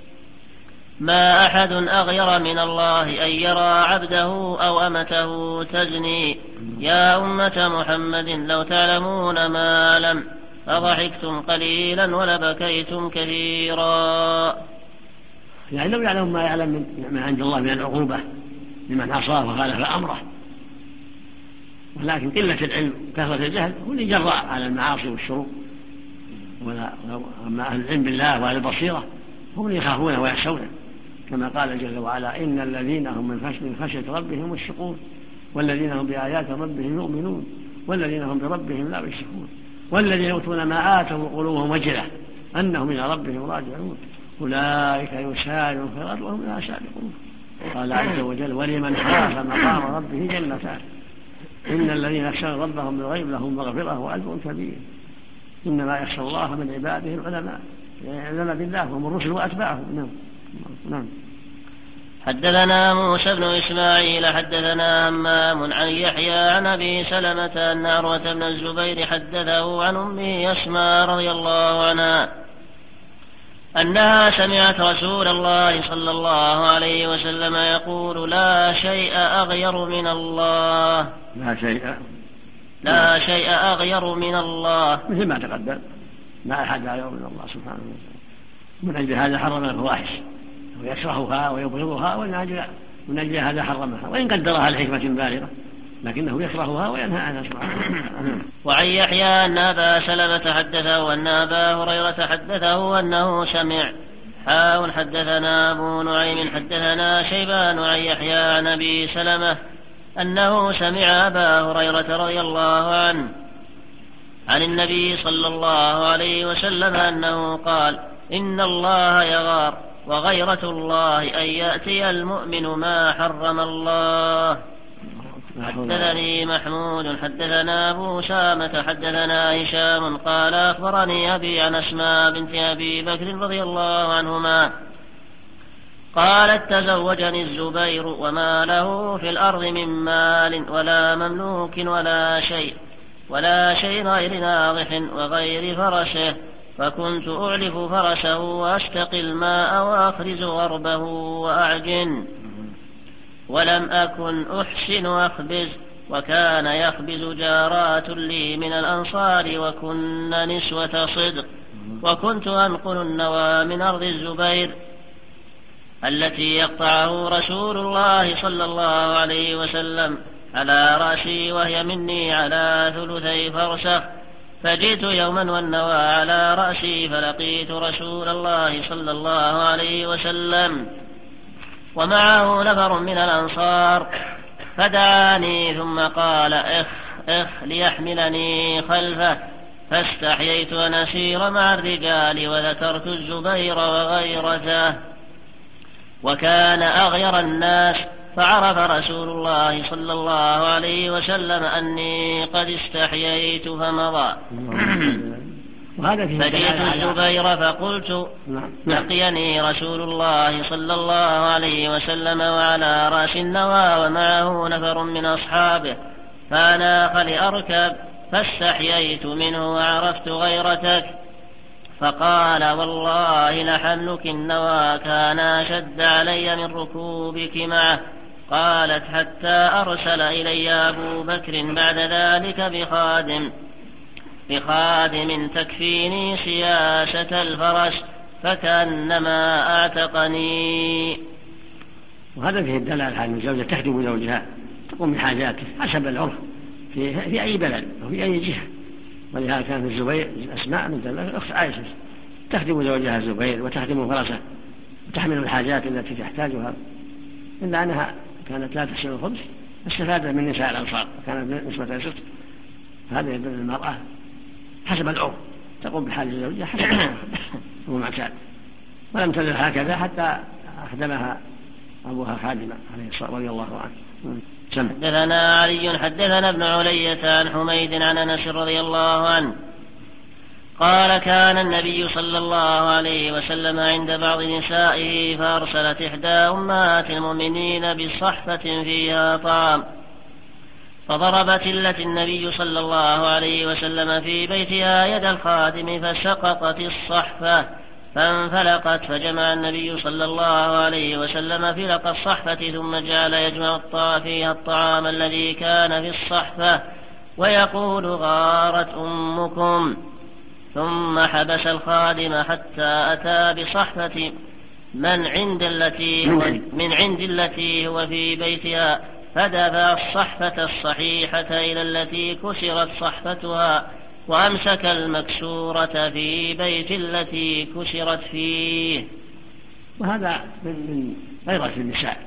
ما أحد أغير من الله أن يرى عبده أو أمته تزني. يا أمة محمد لو تعلمون ما أعلم فضحكتم قليلا ولبكيتم كثيرا. يعني لو يعلم ما يعلم ما عند الله من العقوبة لمن عصاه وخالف أمره، ولكن قلة العلم كثرة الجهل هو اللي جراء على المعاصي والشرور. أما أهل العلم بالله وأهل البصيرة هم اللي يخافونه ويخشونه، كما قال جل وعلا إن الذين هم من خشية ربهم مشفقون والذين هم بآيات ربهم يؤمنون والذين هم بربهم لا يشركون والذين يؤتون ما آتوا وقلوبهم وجلة أنهم إلى ربهم راجعون أولئك يسارعون في الخيرات وهم لا سابقون. قال عز وجل ولمن خاف مقام ربه جنتان إن الذين يخشون ربهم بالغيب لهم مغفرة وأجر كبير. إنما يخشى الله من عباده العلماء، العلماء بالله هم الرسل وأتباعهم. نعم. حدثنا موسى بن إسماعيل حدثنا همام عن يحيى عن أبي سلمة أن عروة بن الزبير حدثه عن أمه أسماء رضي الله عنها أنها سمعت رسول الله صلى الله عليه وسلم يقول لا شيء أغير من الله. لا شيء أغير من الله، مثل ما تقدم لا أحد أغير من الله سبحانه وتعالى. من أجل هذا حرم الفواحش ويكرهها ويبغضها، من أجل هذا حرمها وإن قدرها لحكمة بالغة، لكنه يكرهها وينهى عنها سبحانه. وعن يحيى أن أبا سلمة حدثه أن أبا هريرة حدثه أنه سمع. حدثنا أبو نعيم حدثنا شيبان عن يحيى عن أبي سلمة أنه سمع أبا هريرة رضي الله عنه عن النبي صلى الله عليه وسلم أنه قال إن الله يغار وغيرة الله أن يأتي المؤمن ما حرم الله. حدثني محمود حدثنا أبو سامة حدثنا هشام قال أخبرني أبي عن أسماء بنت أبي بكر رضي الله عنهما قالت تزوجني الزبير وما له في الأرض من مال ولا مملوك ولا شيء غير ناضح وغير فرسه، فكنت أعلف فرسه وأستقي الماء وأخرز غربه وأعجن، ولم أكن أحسن أخبز، وكان يخبز جارات لي من الأنصار وكن نسوة صدق، وكنت أنقل النوى من أرض الزبير التي يقطعه رسول الله صلى الله عليه وسلم على رأسي وهي مني على ثلثي فرسخ، فجئت يوما والنوى على رأسي فلقيت رسول الله صلى الله عليه وسلم ومعه نفر من الأنصار فدعاني ثم قال اخ ليحملني خلفه، فاستحييت أن أسير مع الرجال وذكرت الزبير وغيرته، وكان أغير الناس، فعرف رسول الله صلى الله عليه وسلم أني قد استحييت فمضى. فجئت الزبير فقلت لقيني رسول الله صلى الله عليه وسلم وعلى رأس النوى ومعه نفر من أصحابه، فأناخ لأركب، فاستحييت منه وعرفت غيرتك، فقال والله لحملك النوى كان أشد علي من ركوبك معه. قالت حتى أرسل إلي أبو بكر بعد ذلك بخادم تكفيني سياسة الفرس فكأنما أعتقني. وهذا فيه الدلالة على أن الزوجة تخدم زوجها، تقوم بحاجاته حسب العرف في أي بلد وفي أي جهة. ولهذا كان الزبير أسماء من أخت عائشة تخدم زوجها الزبير وتخدم فرسه وتحمل الحاجات التي تحتاجها، إلا أنها كانت لا تحسن الخبز استفادت من نساء الأنصار وكانت نسبة صدق. هذا يدل المرأة حسب العرف تقوم بحاجة زوجها حسب المعتاد، ولم تزل هكذا حتى أخدمها أبوها خادمة عليه الصلاة رضي الله عنه. حدثنا علي حدثنا ابن علية عن حميد عن أنس رضي الله عنه قال كان النبي صلى الله عليه وسلم عند بعض نسائه فأرسلت إحدى أمهات المؤمنين بصحفة فيها طعام، فضربت النبي صلى الله عليه وسلم في بيتها يد الخادم فسقطت الصحفة، فانفلقت، فجمع النبي صلى الله عليه وسلم فلق الصحفة ثم جعل يجمع فيها الطعام الذي كان في الصحفة ويقول غارت أمكم، ثم حبس الخادم حتى أتى بصحفة من عند التي هو في بيتها، فدفع الصحفة الصحيحة إلى التي كسرت صحفتها، وأمسك المكسورة في بيت التي كسرت فيه. وهذا من غيرة النساء.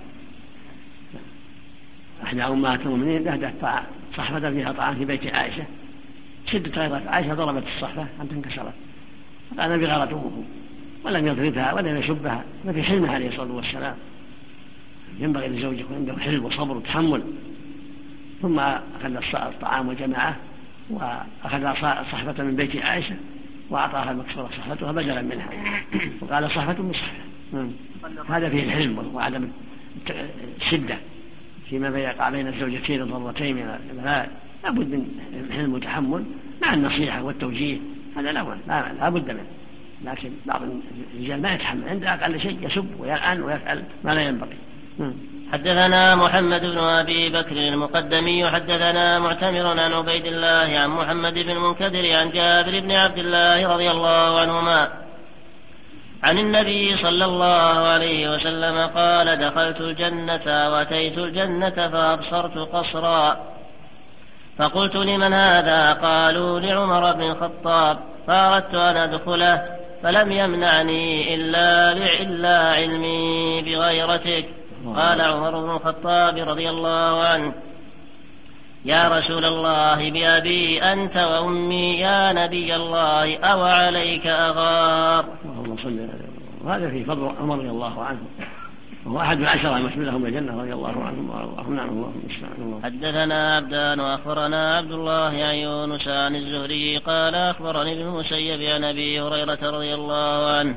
أحد أمهات المؤمنين أهدت صحفة فيها طعام في بيت عائشة، شدة غيرة عائشة ضربت الصحفة حتى انكسرت، فقال النبي غارت أمه، ولم يضربها ولم يشبها، ففي حلمها عليه الصلاة والسلام. ينبغي لزوجك عنده حلم وصبر وتحمل. ثم أخذ الطعام وجمعه وأخذ صحفة من بيت عائشة وأعطاها المكسورة صحفتها بدلا منها، وقال صحفة من صحفة. هذا فيه الحلم وعدم الشدة فيما يقع بين الزوجتين الضرتين من الغاء. لابد من حلم وتحمل مع النصيحة والتوجيه، هذا لا بد منه. لكن بعض الرجال ما يتحمل، عند أقل شيء يسب ويلعن ويفعل ما لا ينبغي. حدثنا محمد بن أبي بكر المقدمي حدثنا معتمر عن عبيد الله عن محمد بن المنكدر عن جابر بن عبد الله رضي الله عنهما عن النبي صلى الله عليه وسلم قال: دخلت الجنة وأتيت الجنة فأبصرت قصرا، فقلت: لمن هذا؟ قالوا: لعمر بن الخطاب. فأردت أن أدخله فلم يمنعني إلا علمي بغيرتك. قال عمر بن الخطاب رضي الله عنه: يا رسول الله، بأبي أنت وأمي يا نبي الله، أو عليك أغار. اللهم صل على محمد. وهذا في فضل عمر رضي الله عنه، وهو أحد العشرة المشهود لهم بالجنة رضي الله عنهم وأرضاهم عنه. اللهم استعان. حدثنا عبدان وأخبرنا عبد الله عن يونس عن الزهري قال: أخبرني ابن المسيب عن أبي هريرة رضي الله عنه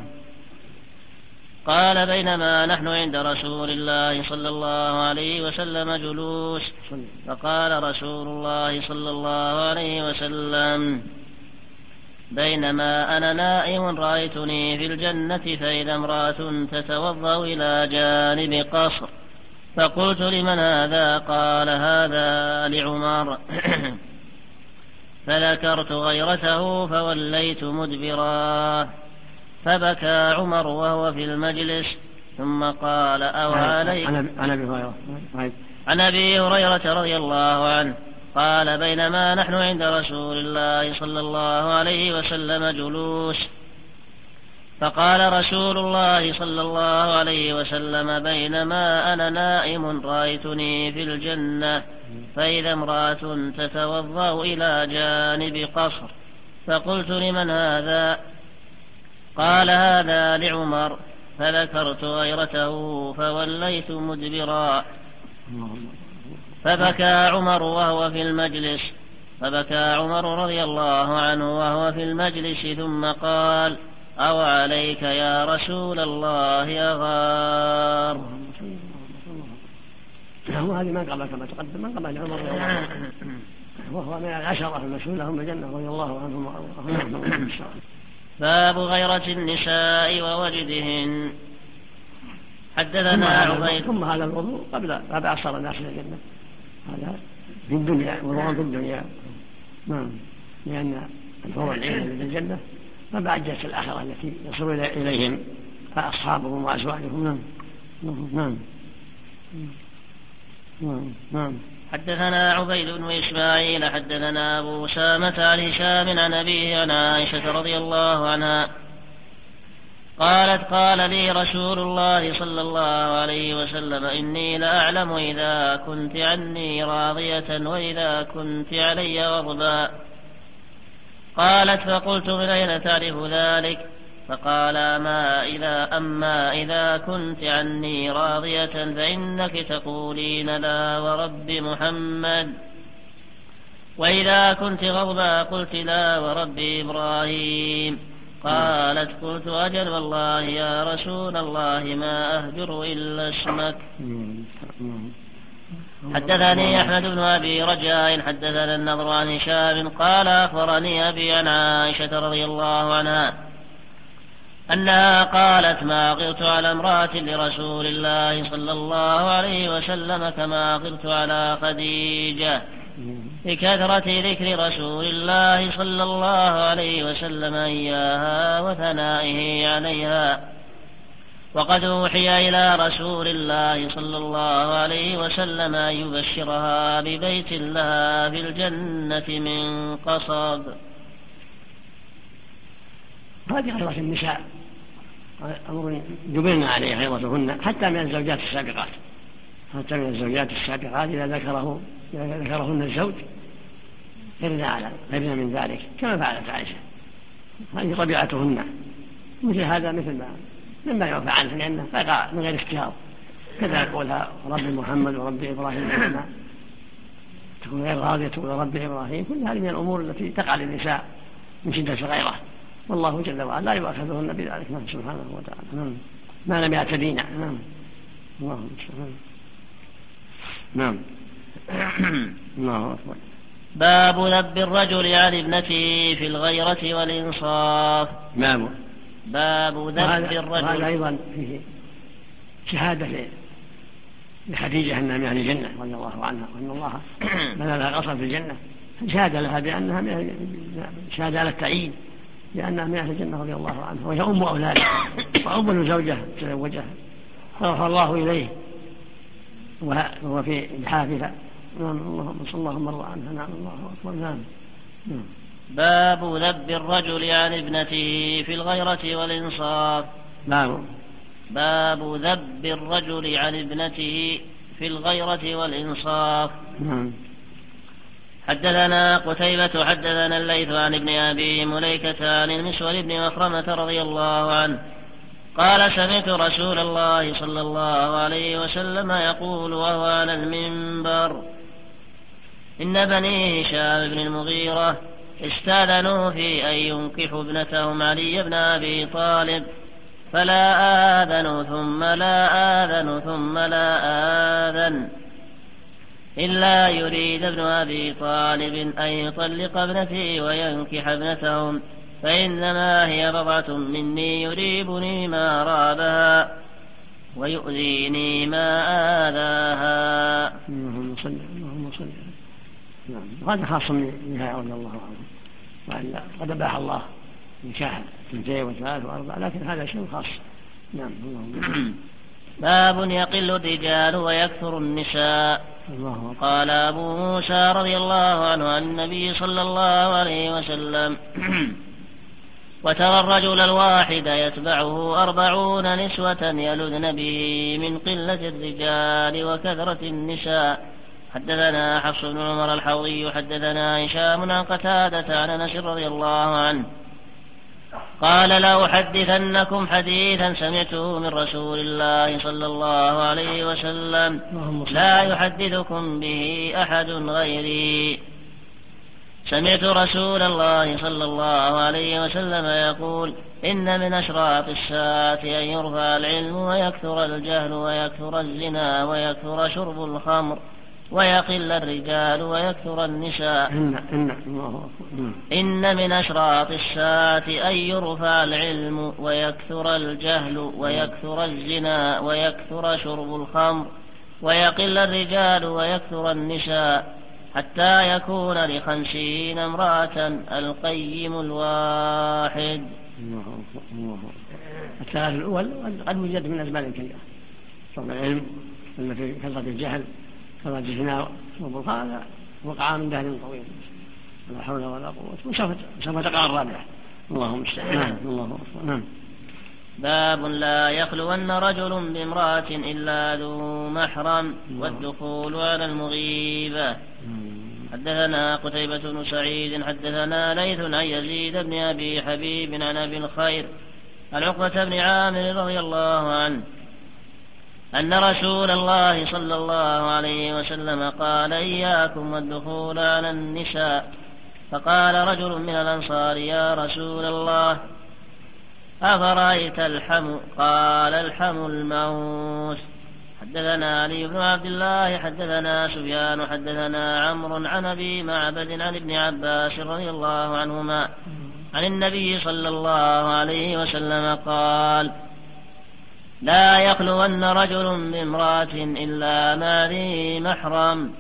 قال: بينما نحن عند رسول الله صلى الله عليه وسلم جلوس، فقال رسول الله صلى الله عليه وسلم: بينما أنا نائم رأيتني في الجنة فإذا امرأة تتوضأ إلى جانب قصر، فقلت: لمن هذا؟ قال: هذا لعمر. فذكرت غيرته فوليت مدبرا، فبكى عمر وهو في المجلس، ثم قال: أو عليك. عن أبي هريرة رضي الله عنه قال: بينما نحن عند رسول الله صلى الله عليه وسلم جلوس، فقال رسول الله صلى الله عليه وسلم: بينما أنا نائم رأيتني في الجنة فإذا امرأة تتوضأ إلى جانب قصر، فقلت: لمن هذا؟ قال: هذا لعمر. فذكرت غيرته فوليت مدبرا، فبكى عمر وهو في المجلس، فبكى عمر رضي الله عنه وهو في المجلس، ثم قال: أو عليك يا رسول الله أغار. وهذه من قبل كما تقدم، من قبل عمر رضي الله عنه، وهو من العشرة المشهود لهم بالجنة رضي الله عنهم وأرضاهم. باب غيرة النساء ووجدهن. حدثنا عبيد. ثم هذا الوضوء قبل أكثر الناس إلى الجنة، هذا في الدنيا، وضوء في الدنيا. نعم، لأن الحور العين في الجنة فبعد جلسة الآخرة التي يصل إليهم أصحابهم وأزواجهم. نعم. نعم. حدثنا عبيد بن إسماعيل حدثنا أبو أسامة عن هشام عن أبيه عن عائشة رضي الله عنها قالت: قال لي رسول الله صلى الله عليه وسلم: إني لأعلم إذا كنت عني راضية وإذا كنت علي غضبا. قالت: فقلت: من أين تعرف ذلك؟ فقال: أما إذا كنت عني راضية فإنك تقولين لا ورب محمد، وإذا كنت غضبا قلت لا ورب إبراهيم. قالت: قلت: أجل والله يا رسول الله ما أهجر إلا اسمك. حدثني أحمد بن أبي رجاء حدثنا النضر عن هشام قال: أخبرني أبي عن عائشة رضي الله عنها أنها قالت: ما غرت على امرأة لرسول الله صلى الله عليه وسلم كما غرت على خديجة، بكثرة ذكر رسول الله صلى الله عليه وسلم إياها وثنائه عليها. وقد أوحي إلى رسول الله صلى الله عليه وسلم أن يبشرها ببيت لها في الجنة من قصب. هذه غيرة النساء أمر جبلنا عليه غيرتهن حتى من الزوجات السابقات، حتى من الزوجات السابقات إذا ذكرهن الزوج غيرنا من ذلك كما فعلت عائشة. هذه طبيعتهن، مثل هذا مثل مما يعفى عنه لأنه فقع من غير اختيار. كذا يقولها رب محمد ورب إبراهيم لما تكون غير راضية تقول رب إبراهيم. كل هذه من الأمور التي تقع للنساء من شدة الغيرة، والله جل وعلا لا يؤاخذهن بذلك سبحانه وتعالى ما لم يعتدين. اللهم الله أكبر. باب ذب الرجل عن ابنته في الغيرة والإنصاف. باب ذب الرجل. وهذا أيضا فيه شهادة لخديجة أنها من أهل الجنة رضي الله عنها، وأن الله بنى لها قصر في الجنة، شهادة لها بأنها شهادة على التعيين لأنها من أهل الجنة رضي الله عنها، وهي أم أولادها وأول زوجة تزوجها فغفر الله إليه وهو في الحافلة. اللهم صل اللهم ارضى عنها. نعم الله أكبر. باب ذب الرجل عن ابنته في الغيرة والإنصاف. باب ذب الرجل عن ابنته في الغيرة والإنصاف. حدثنا قتيبة حدثنا الليث عن ابن أبي مليكة عن المسور بن مخرمة رضي الله عنه قال: سمعت رسول الله صلى الله عليه وسلم يقول وهو على المنبر: إن بني هشام بن المغيرة استأذنوا في أن ينكحوا ابنتهم علي بن أبي طالب، فلا آذن ثم لا آذن ثم لا آذن إلا يريد ابن أبي طالب أن يطلق ابنتي وينكح ابنتهم، فإنما هي بضعة مني يريبني ما رابها ويؤذيني ما آذاها. اللهم صل. هذا خاص بها رضي الله عنه، وأن قد أباح الله نكاح 2 و3 و4، لكن هذا شيء خاص. نعم. باب يقل الرجال ويكثر النساء. قال أبو موسى رضي الله عنه عن النبي صلى الله عليه وسلم: وترى الرجل الواحد يتبعه 40 نسوة يلذن به من قلة الرجال وكثرة النساء. حدثنا حفص بن عمر الحوضي حدثنا هشام عن قتادة عن أنس رضي الله عنه قال: لأحدثنكم حديثا سمعته من رسول الله صلى الله عليه وسلم لا يحدثكم به أحد غيري. سمعت رسول الله صلى الله عليه وسلم يقول: إن من أشراط الساعة أن يرفع العلم ويكثر الجهل ويكثر الزنا ويكثر شرب الخمر ويقل الرجال ويكثر النساء. إن من أشراط الساعة أن يرفع العلم ويكثر الجهل ويكثر الزنا ويكثر شرب الخمر ويقل الرجال ويكثر النساء، حتى يكون ل50 امرأة القيم الواحد. الثلاث الأول قد وجد من أسباب كثيرة: شرب العلم، في كثرة الجهل، كثرة الزنا، شرب الخمر، وقع من دهر طويل، لا حول ولا قوة، وسوف تقع الرابعة. اللهم استعان. نعم. باب لا يخلون رجل بامرأة إلا ذو محرم والدخول على المغيبة. حدثنا قتيبة بن سعيد حدثنا ليث عن يزيد بن أبي حبيب عن أبي الخير عن عقبة بن عامر رضي الله عنه أن رسول الله صلى الله عليه وسلم قال: إياكم والدخول على النساء. فقال رجل من الأنصار: يا رسول الله، أفرأيت الحم؟ قال: الحم الموت. حدثنا علي بن عبد الله حدثنا سفيان حدثنا عمرو عن أبي معبد عن ابن عباس رضي الله عنهما عن النبي صلى الله عليه وسلم قال: لا يخلون رجل بامرأة إلا ما ذي محرم.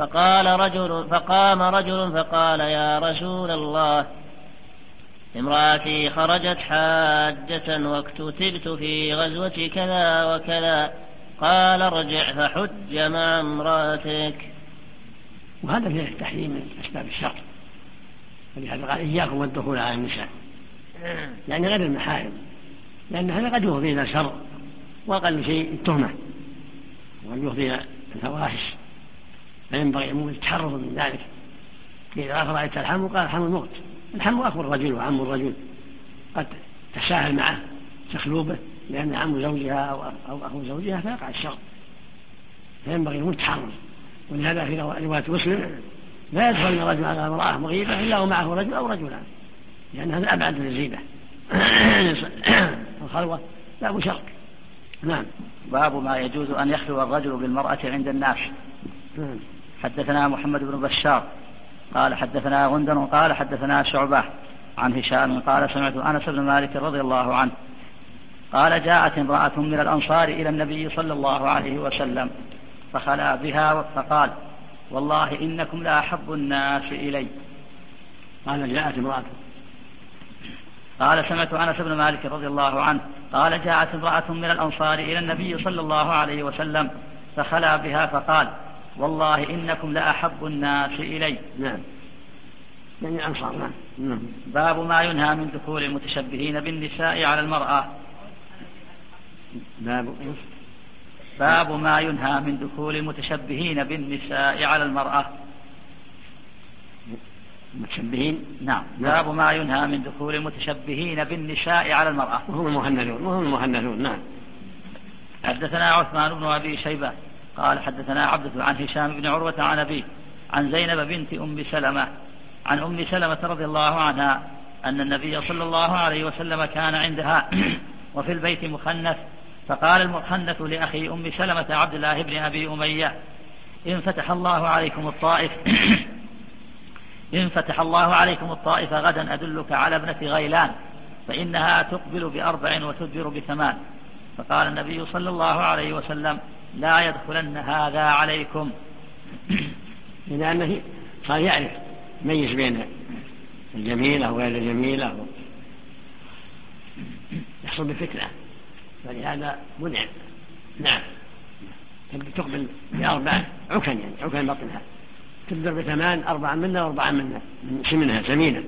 فقام رجل فقال: يا رسول الله، امرأتي خرجت حاجة واكتتبت في غزوة كذا وكذا. قال: ارجع فحج مع امرأتك. وهذا فيه تحريم من أسباب الشر، ولهذا قال: إياكم والدخول على النساء، يعني غير المحارم، لأن هذا قد يفضي إلى شر، وأقل شيء التهمة، وقد يفضي إلى الفواحش، فينبغي التحرز من ذلك. إذا رأيت الحم قال: الحم الموت. الحم أخو الرجل وعم الرجل، قد تساهل معه تخلوبه لأن عم زوجها أو أخو زوجها فيقع الشر، فينبغي التحرز. ولهذا في رواية مسلم: لا يدخل الرجل على امرأة مغيبة إلا ومعه رجل أو رجلان، لأن هذا أبعد من الغيبة. الخلوة باب شر. نعم. باب ما يجوز أن يخلو الرجل بالمرأة عند الناس. حدثنا محمد بن بشار قال حدثنا غندر قال حدثنا شعبة عن هشام قال: سمعت أنس بن مالك رضي الله عنه قال: جاءت امرأة من الأنصار إلى النبي صلى الله عليه وسلم فخلا بها فقال: والله إنكم لأحب الناس إلي. قال: جاءت امرأة. قال: سمعت أنس بن مالك رضي الله عنه قال: جاءت امرأة من الأنصار إلى النبي صلى الله عليه وسلم فخلا بها فقال: والله إنكم لأحب الناس إلي. نعم، يعني الأنصار. نعم. باب ما ينهى من دخول المتشبهين بالنساء على المرأة. باب ما ينهى من دخول المتشبهين بالنساء على المرأة. المتشبهين. نعم. باب ما ينهى من دخول المتشبهين بالنساء على المرأة وهم المهندون. نعم. حدثنا عثمان بن أبي شيبة قال حدثنا عبدة عن هشام بن عروة عن أبيه عن زينب بنت أم سلمة عن أم سلمة رضي الله عنها أن النبي صلى الله عليه وسلم كان عندها وفي البيت مخنث، فقال المخنث لأخي أم سلمة عبد الله بن أبي أمية: إن فتح الله عليكم الطائف غدا أدلك على ابنة غيلان فإنها تقبل ب4 وتدبر ب8. فقال النبي صلى الله عليه وسلم: لا يدخلن هذا عليكم. لأنه صار يعرف ميز بين الجميلة وغير الجميلة، يحصل بفتنة، فلهذا منع. نعم. تقبل ب4 عكن، يعني عكن بطنها، تدبر ب8، 4 منها و4 منها من سمنها سمينة.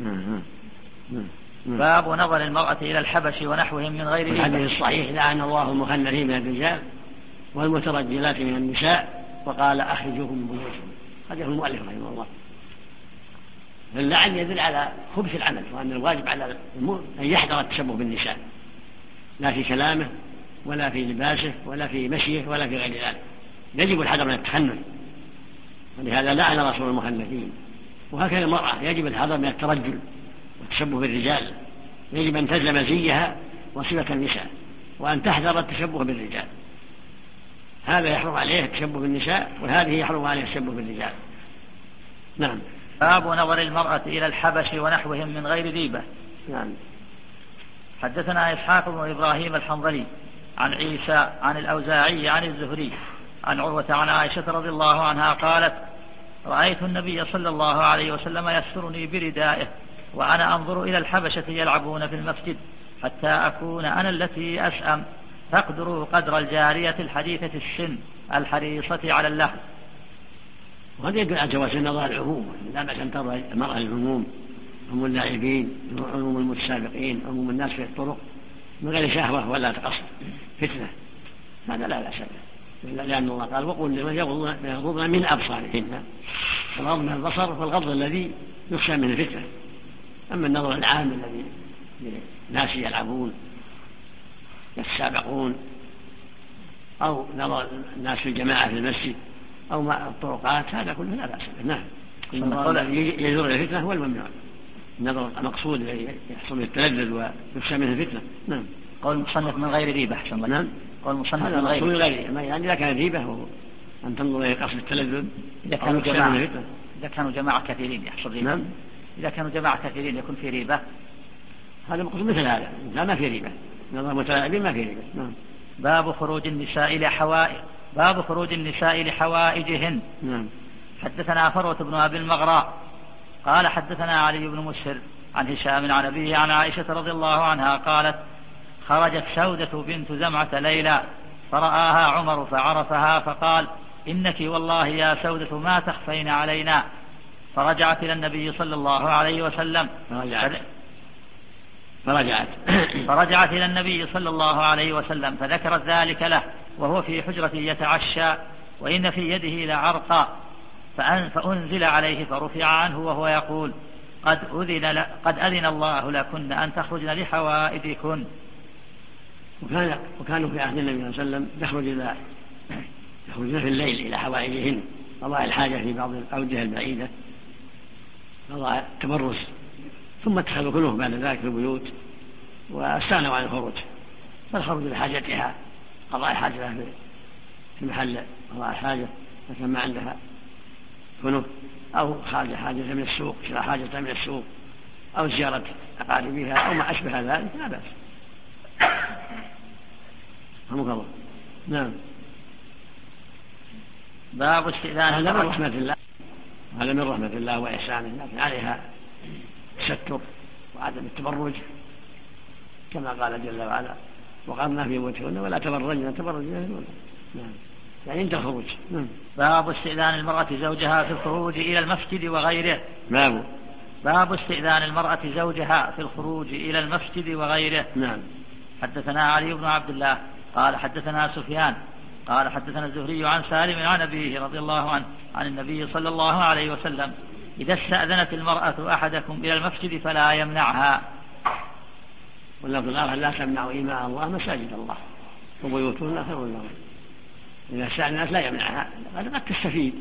باب نظر المرأة إلى الحبش ونحوهم من غير ريبة. الحديث الصحيح: لعن الله المخنثين من الرجال والمترجلات من النساء، وقال: أخرجوهم من بيوتهم. هذا هو المؤلف رحمه الله. اللعن يدل على خبث العمل، وأن الواجب على المؤمن أن يحذر التشبه بالنساء، لا في كلامه ولا في لباسه ولا في مشيه ولا في غير ذلك. يجب الحذر من التخنث، ولهذا لعن رسول المخنثين. وهكذا المرأة يجب الحذر من الترجل والتشبه بالرجال، يجب أن تلزم زيها وصفة النساء، وأن تحذر التشبه بالرجال. هذا يحرم عليه التشبه بالنساء، وهذه يحرم عليه التشبه بالرجال. نعم. باب نظر المرأة إلى الحبش ونحوهم من غير ريبة. نعم. حدثنا إسحاق بن إبراهيم الحنظلي عن عيسى عن الأوزاعي عن الزهري عن عروة عن عائشة رضي الله عنها قالت: رأيت النبي صلى الله عليه وسلم يسترني بردائه وأنا أنظر إلى الحبشة يلعبون في المسجد حتى أكون أنا التي أسأم فاقدروا قدر الجارية الحديثة السن الحريصة على اللهو. وهذا يدل على جواز النظر العموم، لا بأس أن ترى المرأة العموم، عموم اللاعبين، عموم المتسابقين، عموم الناس في الطرق من غير شهوة ولا تقصد فتنة، هذا لا بأس به، لأن الله قال: وقل لمن يغضضن من أبصارهن. الغض من البصر والغض الذي يخشى من الفتنة. أما النظر العام الذي للناس يلعبون يتسابقون، أو نظر الناس في الجماعة في المسجد أو مع الطرقات، هذا كله لا بأس به. نعم. يجر الفتنة هو الممنوع، النظر المقصود الذي يحصل من التلذذ ويخشى منه الفتنة. نعم. قول المصنف من غير ريبة. نعم. قول المصنف من غير ريبة، يعني إذا كان ريبة أن تنظر إلى قصد التلذذ إذا كانوا جماعة كثيرين يحصل ريبة. نعم. إذا كانوا جماعة كثيرين يكون في ريبة؟ هذا مقصود مثل هذا، ما في ريبة، نظر متلاعبين ما في ريبة. نعم. باب خروج النساء لحوائجهن. نعم. حدثنا فروة بن أبي المغراء قال حدثنا علي بن مسهر عن هشام عن أبيه عن عائشة رضي الله عنها قالت: خرجت سودة بنت زمعة ليلى فرآها عمر فعرفها فقال: إنك والله يا سودة ما تخفين علينا. فرجعت إلى النبي صلى الله عليه وسلم فرجعت إلى النبي صلى الله عليه وسلم فذكرت ذلك له وهو في حجرة يتعشى وإن في يده لعرقا، فأنزل عليه فرفع عنه وهو يقول: قد أذن الله لكن أن تخرجن لحوائجكن. وكانوا في عهد النبي صلى الله عليه وسلم يخرجن في الليل إلى حوائجهن، قضاء الحاجة في بعض الأوجه البعيدة، قضاء التبرز، ثم اتخذوا كلهم بعد ذلك في البيوت واستغنوا عن الخروج، فالخروج لحاجتها، قضاء الحاجة في محل قضاء الحاجة لكن ما عندها كنف، أو خارج حاجة من السوق، شراء حاجة من السوق، أو زيارة أقاربها أو ما أشبه ذلك لا بأس. رحمك الله. نعم. باب استئذان. هذا من رحمة الله، هذا من رحمة الله وإحسانه، لكن عليها التستر وعدم التبرج كما قال جل وعلا: وقرنا في بيوتهن ولا تبرجن تبرج الجاهلية. نعم. يعني عند الخروج. نعم. باب استئذان المرأة زوجها في الخروج إلى المسجد وغيره. باب استئذان المرأة زوجها في الخروج إلى المسجد وغيره. نعم. حدثنا علي بن عبد الله قال حدثنا سفيان قال حدثنا الزهري عن سالم عن أبيه رضي الله عنه عن النبي صلى الله عليه وسلم: إذا استأذنت المرأة أحدكم إلى المسجد فلا يمنعها. واللفظ الآخر: لا تمنعوا إماء الله مساجد الله وبيوتهن خير لهم. إذا استأذنت لا يمنعها، قد تستفيد،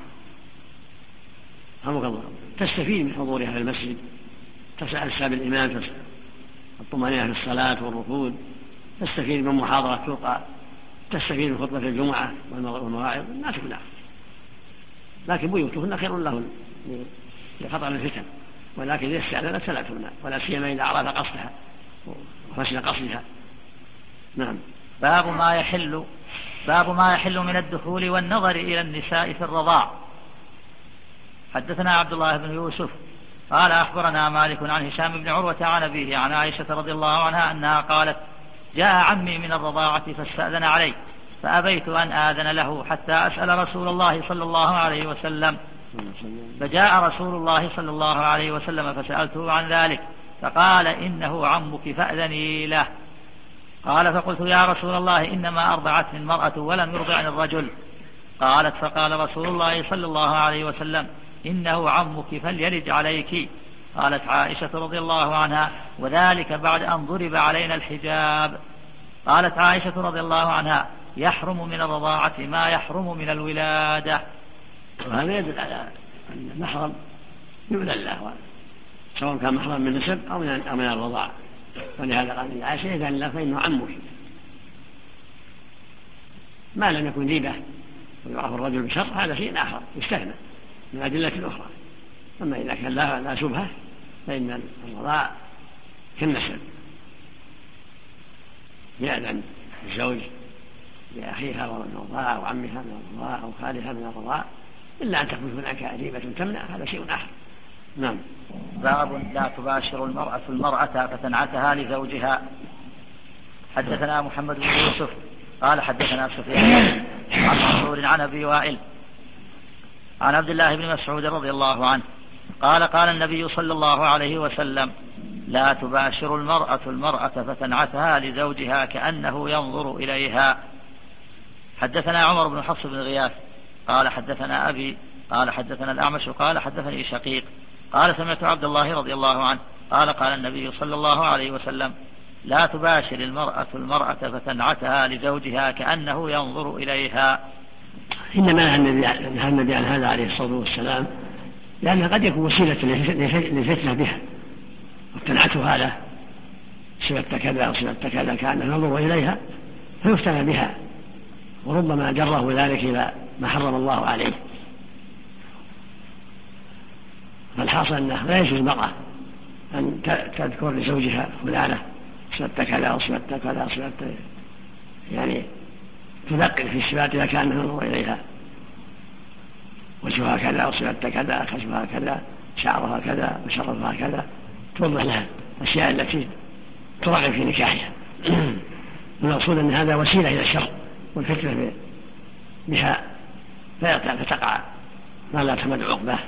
رحمك الله، تستفيد من حضورها في المسجد، تسأل ساب الإمام، الطمأنينة في الصلاة والركوع، تستفيد من محاضرة تلقى، تستفيد من خطبة الجمعة والمواعظ، لا تمنع، لكن بيوتهن خير لهن لخطر الفتن، ولكن إذا استأذنت فلا تمنع، ولا سيما إذا عرف قصدها وحسن قصدها. نعم. باب ما يحل من الدخول والنظر إلى النساء في الرضاع. حدثنا عبد الله بن يوسف قال أخبرنا مالك عن هشام بن عروة عن أبيه عن عائشة رضي الله عنها أنها قالت: جاء عمي من الرضاعة فاستأذن علي فأبيت أن آذن له حتى أسأل رسول الله صلى الله عليه وسلم، فجاء رسول الله صلى الله عليه وسلم فسألته عن ذلك فقال: إنه عمك فأذني له. قال: فقلت: يا رسول الله إنما أرضعتني المرأة ولم يرضعني الرجل. قالت: فقال رسول الله صلى الله عليه وسلم: إنه عمك فليلج عليك. قالت عائشة رضي الله عنها: وذلك بعد أن ضرب علينا الحجاب. قالت عائشة رضي الله عنها: يحرم من الرضاعة ما يحرم من الولادة. وهذا يدل على أن المحرم يؤذن له، سواء كان محرم من نسب أو من الرضاعة، ولهذا قال عائشة: إذن له فإنه عمك، ما لم يكن ريبة ويعرف الرجل بشر، هذا شيء آخر يستثنى من أدلة الأخرى. أما إذا كان لا شبهة فإن الرضاع كالنسب، يأذن الزوج لأخيها من الرضاع أو عمها من الرضاع أو خالها من الرضاع، إلا أن تكون هناك ريبة تمنع، هذا شيء آخر. نعم. باب لا تباشر المرأة فتنعتها لزوجها. حدثنا محمد بن يوسف قال حدثنا سفيان عن منصور عن أبي وائل عن عبد الله بن مسعود رضي الله عنه قال: قال النبي صلى الله عليه وسلم: لا تباشر المرأة فتنعتها لزوجها كأنه ينظر إليها. حدثنا عمر بن حفص بن غياث قال حدثنا أبي قال حدثنا الأعمش قال حدثني شقيق قال: سمعت عبد الله رضي الله عنه قال: قال النبي صلى الله عليه وسلم: لا تباشر المرأة فتنعتها لزوجها كأنه ينظر إليها. إنما نهى النبي عن هذا عليه الصلاة والسلام لأنها قد يكون وسيلة للفتنة بها، وتنعتها له صفة كذا أو صفة كذا كأنه ينظر إليها فيفتن بها، وربما جره ذلك إلى ما حرم الله عليه. فالحاصل أنه لا يجوز المرأة أن تذكر لزوجها فلانة صفت كذا وصفت كذا وصفت، يعني تدقق في الصفات إذا كان ينظر إليها، وجهها كذا وصفت كذا، خشمها كذا، شعرها كذا، وشرفها كذا، توضح لها الأشياء التي ترغب في نكاحها. المقصود أن هذا وسيلة إلى الشر والفتنة بها، فتقع ما لا تحمد عقباه،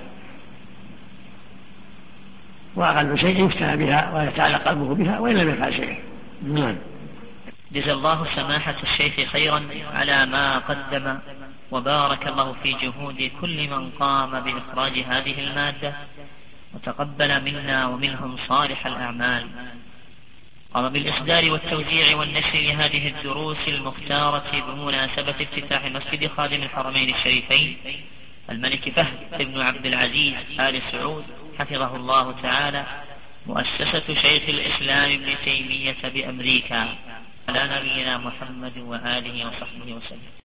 وأقل شيء يفتنى بها ويتعلق قلبه بها وإن لم يفعل شيئا. جزا الله سماحة الشيخ خيرا على ما قدم، وبارك الله في جهود كل من قام بإخراج هذه المادة، وتقبل منا ومنهم صالح الأعمال. قام بالإصدار والتوزيع والنشر لهذه الدروس المختارة بمناسبة افتتاح مسجد خادم الحرمين الشريفين الملك فهد بن عبد العزيز آل سعود حفظه الله تعالى، مؤسسة شيخ الإسلام ابن تيمية بأمريكا، على نبينا محمد وآله وصحبه وسلم.